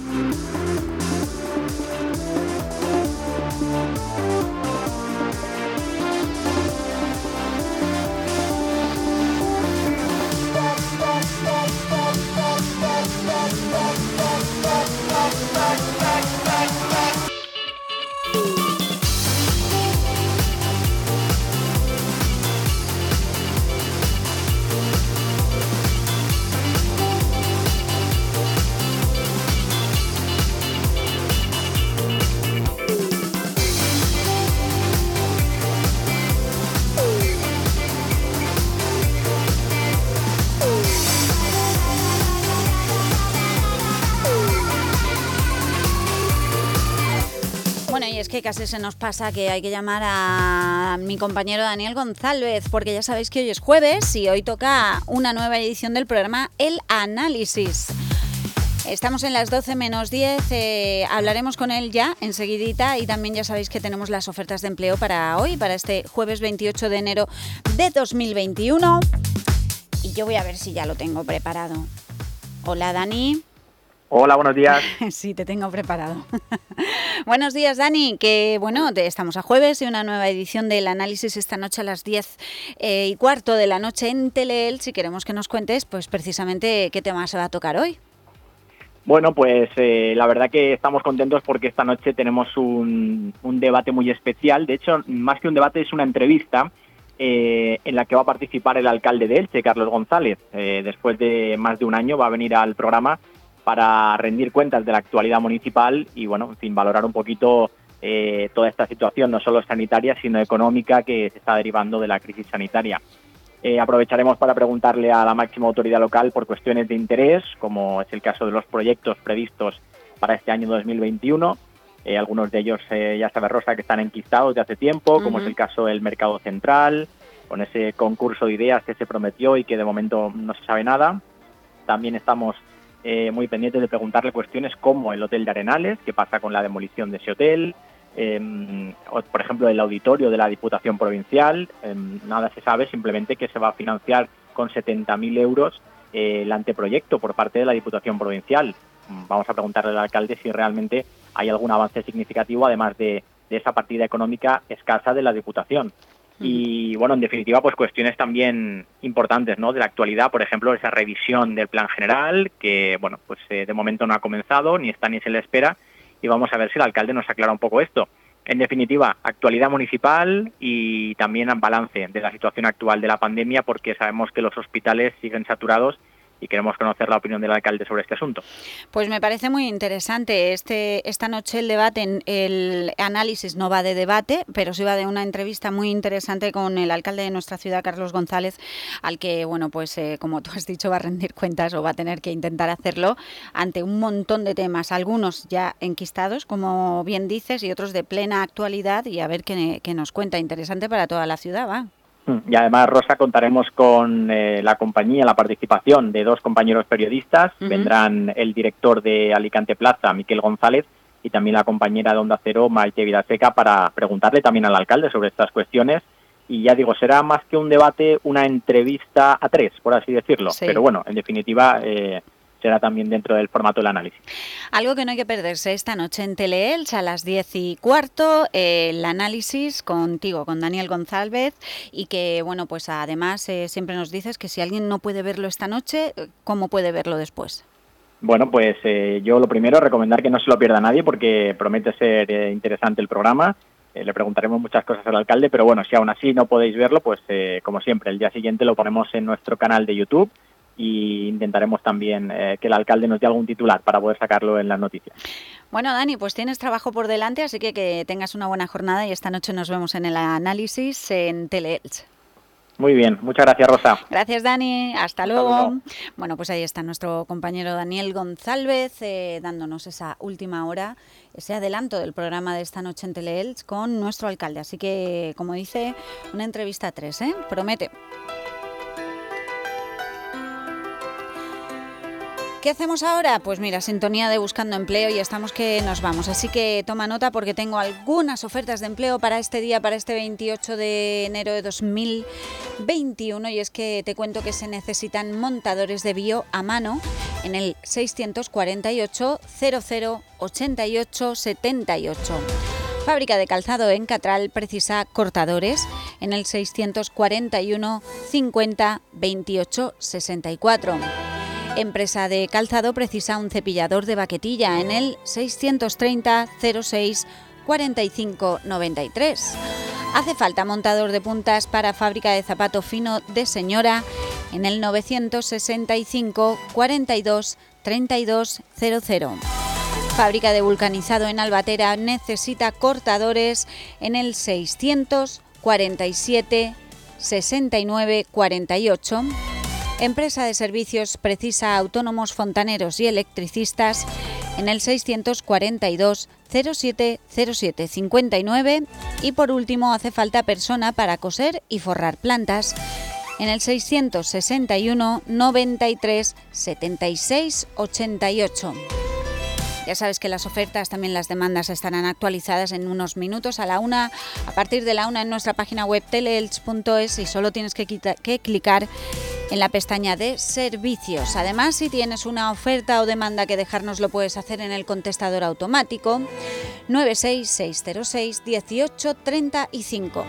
que casi se nos pasa que hay que llamar a mi compañero Daniel González, porque ya sabéis que hoy es jueves y hoy toca una nueva edición del programa El Análisis. Estamos en las doce menos diez, eh, hablaremos con él ya enseguidita y también ya sabéis que tenemos las ofertas de empleo para hoy, para este jueves veintiocho de enero de dos mil veintiuno. Y yo voy a ver si ya lo tengo preparado. Hola, Dani. Hola, buenos días. Sí, te tengo preparado. Buenos días, Dani, que bueno, te, estamos a jueves y una nueva edición del Análisis esta noche a las diez eh, y cuarto de la noche en Teleelch. Si queremos que nos cuentes, pues precisamente qué tema se va a tocar hoy. Bueno, pues eh, la verdad que estamos contentos porque esta noche tenemos un, un debate muy especial. De hecho, más que un debate, es una entrevista eh, en la que va a participar el alcalde de Elche, Carlos González. Eh, después de más de un año va a venir al programa para rendir cuentas de la actualidad municipal y, bueno, en fin, valorar un poquito eh, toda esta situación, no solo sanitaria, sino económica, que se está derivando de la crisis sanitaria. Eh, aprovecharemos para preguntarle a la máxima autoridad local por cuestiones de interés, como es el caso de los proyectos previstos para este año dos mil veintiuno. Eh, algunos de ellos, eh, ya sabe Rosa, que están enquistados de hace tiempo, como uh-huh. es el caso del Mercado Central, con ese concurso de ideas que se prometió y que de momento no se sabe nada. También estamos Eh, muy pendientes de preguntarle cuestiones como el Hotel de Arenales, qué pasa con la demolición de ese hotel, eh, o, por ejemplo, el auditorio de la Diputación Provincial. Eh, nada se sabe, simplemente que se va a financiar con setenta mil euros eh, el anteproyecto por parte de la Diputación Provincial. Vamos a preguntarle al alcalde si realmente hay algún avance significativo, además de, de esa partida económica escasa de la Diputación. Y, bueno, en definitiva, pues cuestiones también importantes, ¿no?, de la actualidad, por ejemplo, esa revisión del plan general, que, bueno, pues eh, de momento no ha comenzado, ni está ni se le espera, y vamos a ver si el alcalde nos aclara un poco esto. En definitiva, actualidad municipal y también balance de la situación actual de la pandemia, porque sabemos que los hospitales siguen saturados y queremos conocer la opinión del alcalde sobre este asunto. Pues me parece muy interesante. Este, esta noche el debate, en el análisis no va de debate, pero sí va de una entrevista muy interesante con el alcalde de nuestra ciudad, Carlos González, al que, bueno, pues eh, como tú has dicho, va a rendir cuentas o va a tener que intentar hacerlo ante un montón de temas, algunos ya enquistados, como bien dices, y otros de plena actualidad, y a ver qué, qué nos cuenta. Interesante para toda la ciudad, va. Y además, Rosa, contaremos con eh, la compañía, la participación de dos compañeros periodistas. Uh-huh. Vendrán el director de Alicante Plaza, Miquel González, y también la compañera de Onda Cero, Maite Vidaseca, para preguntarle también al alcalde sobre estas cuestiones. Y ya digo, será más que un debate, una entrevista a tres, por así decirlo. Sí. Pero bueno, en definitiva, Eh, será también dentro del formato del análisis. Algo que no hay que perderse esta noche en Teleelch a las diez y cuarto, eh, el análisis contigo, con Daniel González, y que, bueno, pues además eh, siempre nos dices que si alguien no puede verlo esta noche, ¿cómo puede verlo después? Bueno, pues eh, yo lo primero, recomendar que no se lo pierda nadie, porque promete ser eh, interesante el programa. Eh, le preguntaremos muchas cosas al alcalde, pero bueno, si aún así no podéis verlo, pues eh, como siempre, el día siguiente lo ponemos en nuestro canal de YouTube, y intentaremos también eh, que el alcalde nos dé algún titular para poder sacarlo en las noticias. Bueno, Dani, pues tienes trabajo por delante, así que que tengas una buena jornada y esta noche nos vemos en el análisis en Teleelch. Muy bien, muchas gracias, Rosa. Gracias, Dani. Hasta luego. Hasta luego. Bueno, pues ahí está nuestro compañero Daniel González eh, dándonos esa última hora, ese adelanto del programa de esta noche en Teleelch con nuestro alcalde. Así que, como dice, una entrevista a tres, ¿eh? Promete. ¿Qué hacemos ahora? Pues mira, sintonía de Buscando Empleo y estamos que nos vamos. Así que toma nota porque tengo algunas ofertas de empleo para este día, para este veintiocho de enero de dos mil veintiuno. Y es que te cuento que se necesitan montadores de bio a mano en el seiscientos cuarenta y ocho, cero cero, ochenta y ocho, setenta y ocho. Fábrica de calzado en Catral precisa cortadores en el seiscientos cuarenta y uno, cincuenta, veintiocho, sesenta y cuatro. Empresa de calzado precisa un cepillador de baquetilla en el seiscientos treinta, cero seis, cuarenta y cinco, noventa y tres. Hace falta montador de puntas para fábrica de zapato fino de señora en el novecientos sesenta y cinco, cuarenta y dos, treinta y dos, cero cero. Fábrica de vulcanizado en Albatera necesita cortadores en el seiscientos cuarenta y siete, sesenta y nueve, cuarenta y ocho. Empresa de servicios precisa autónomos fontaneros y electricistas en el seiscientos cuarenta y dos, cero siete cero siete cincuenta y nueve. Y por último, hace falta persona para coser y forrar plantas en el seiscientos sesenta y uno noventa y tres setenta y seis ochenta y ocho. Ya sabes que las ofertas, también las demandas, estarán actualizadas en unos minutos a la una, a partir de la una en nuestra página web teleelch punto es, y solo tienes que, quita, que clicar en la pestaña de servicios. Además, si tienes una oferta o demanda que dejarnos, lo puedes hacer en el contestador automático nueve seis seis cero seis dieciocho treinta y cinco.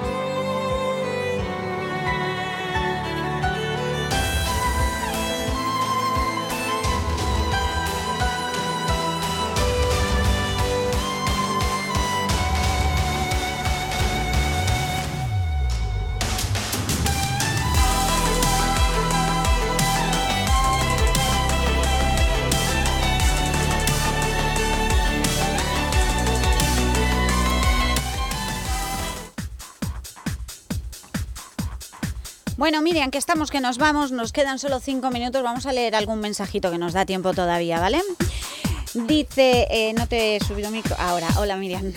Bueno, Miriam, que estamos, que nos vamos, nos quedan solo cinco minutos, vamos a leer algún mensajito que nos da tiempo todavía, ¿vale? Dice, eh, no te he subido micro, ahora, hola Miriam,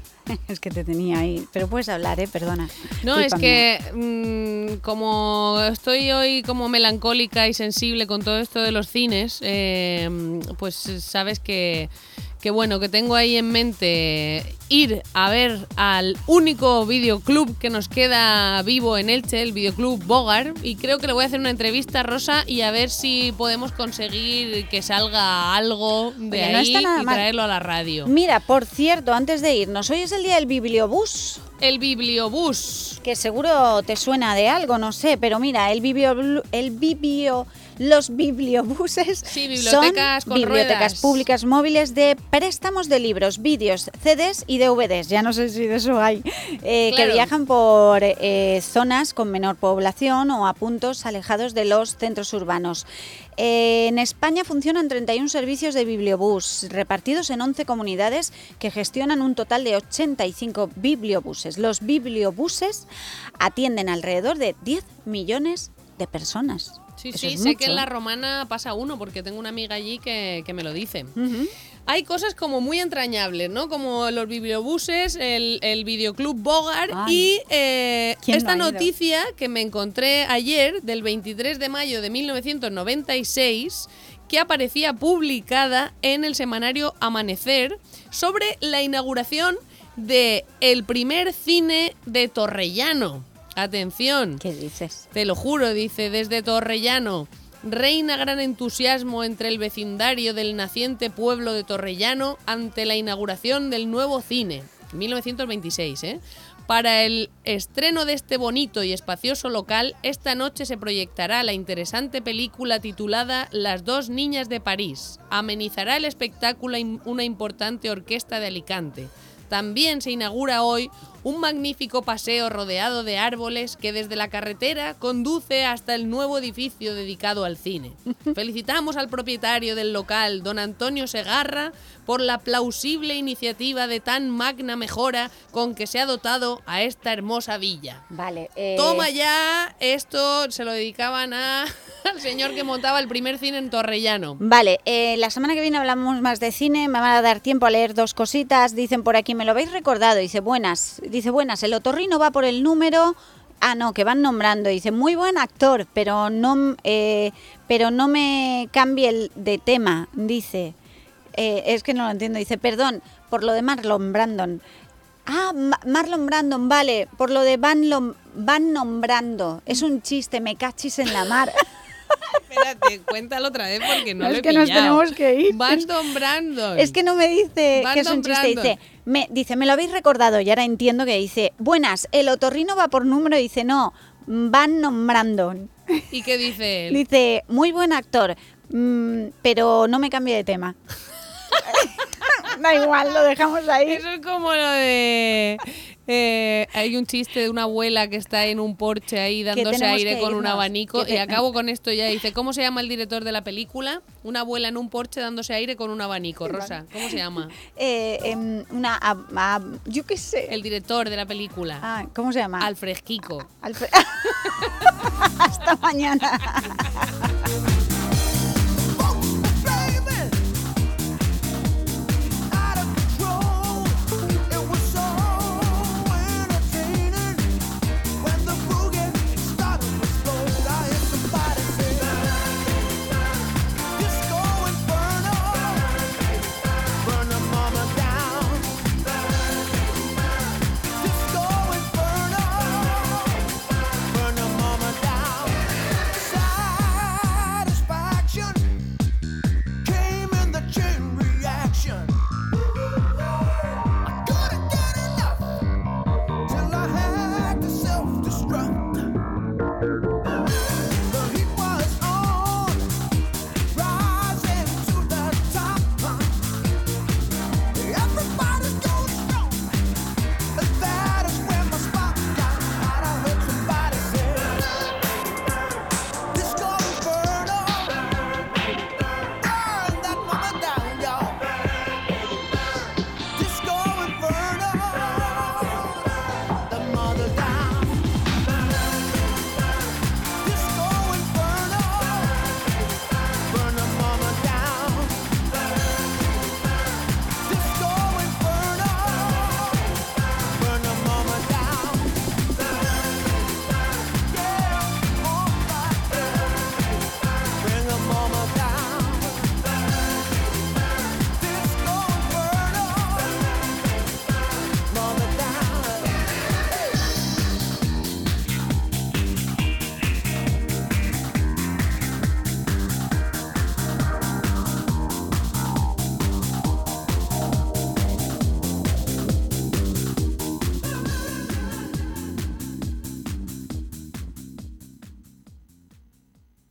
es que te tenía ahí, pero puedes hablar, ¿eh? Perdona. No, es que mmm, como estoy hoy como melancólica y sensible con todo esto de los cines, eh, pues sabes que... que bueno, que tengo ahí en mente ir a ver al único videoclub que nos queda vivo en Elche, el videoclub Bogar, y creo que le voy a hacer una entrevista a Rosa y a ver si podemos conseguir que salga algo de Oye, ahí no está nada y mal. traerlo a la radio. Mira, por cierto, antes de irnos, hoy es el día del bibliobús. El bibliobús. Que seguro te suena de algo, no sé, pero mira, el biblio, el biblio, los bibliobuses sí, bibliotecas son con bibliotecas ruedas. públicas móviles de préstamos de libros, vídeos, C Ds y D V Ds, ya no sé si de eso hay, eh, Claro. que viajan por eh, zonas con menor población o a puntos alejados de los centros urbanos. Eh, en España funcionan treinta y uno servicios de bibliobús repartidos en once comunidades que gestionan un total de ochenta y cinco bibliobuses. Los bibliobuses atienden alrededor de diez millones de personas. Sí, Eso sí, es sé mucho. que en La Romana pasa uno, porque tengo una amiga allí que, que me lo dice. Uh-huh. Hay cosas como muy entrañables, ¿no? Como los bibliobuses, el, el videoclub Bogar. Ay. Y eh, ¿Quién esta no ha ido? noticia que me encontré ayer, del veintitrés de mayo de mil novecientos noventa y seis, que aparecía publicada en el semanario Amanecer, sobre la inauguración de el primer cine de Torrellano. Atención. ¿Qué dices? Te lo juro, dice, desde Torrellano. Reina gran entusiasmo entre el vecindario del naciente pueblo de Torrellano ante la inauguración del nuevo cine. mil novecientos veintiséis, ¿eh? Para el estreno de este bonito y espacioso local, esta noche se proyectará la interesante película titulada Las dos niñas de París. Amenizará el espectáculo una importante orquesta de Alicante. También se inaugura hoy un magnífico paseo rodeado de árboles que desde la carretera conduce hasta el nuevo edificio dedicado al cine. Felicitamos al propietario del local, don Antonio Segarra, por la plausible iniciativa de tan magna mejora con que se ha dotado a esta hermosa villa. Vale. Eh... Toma ya, esto se lo dedicaban a, al señor que montaba el primer cine en Torrellano. Vale, eh, la semana que viene hablamos más de cine, me va a dar tiempo a leer dos cositas. Dicen por aquí, me lo habéis recordado, dice buenas, dice buenas, el otorrino va por el número... Ah, no, que van nombrando. Dice, muy buen actor, pero no, eh, pero no me cambie el de tema, dice. Eh, es que no lo entiendo. Dice, perdón, por lo de Marlon Brandon. Ah, Ma- Marlon Brandon, vale, por lo de Van, Lom- van nombrando. Es un chiste, me cachis en la mar. Espérate, cuéntalo otra vez porque no, No, lo es he que nos pillado. tenemos que ir. Brandon Brandon. Es que no me dice Van que es un chiste. nombrando. Dice me, dice, me lo habéis recordado y ahora entiendo que dice, buenas, el otorrino va por número. Dice, no, Van nombrando. ¿Y qué dice él? Dice, muy buen actor, mm, pero no me cambie de tema. Da igual, lo dejamos ahí. Eso es como lo de... Eh, hay un chiste de una abuela que está en un porche ahí dándose tenemos aire que con un irnos, abanico. que te- Y acabo con esto ya. Dice, ¿cómo se llama el director de la película? Una abuela en un porche dándose aire con un abanico. Rosa, ¿cómo se llama? Eh, em, una, a- a- yo qué sé. El director de la película. Ah, ¿cómo se llama? Alfred Kiko. Alfred. Hasta mañana.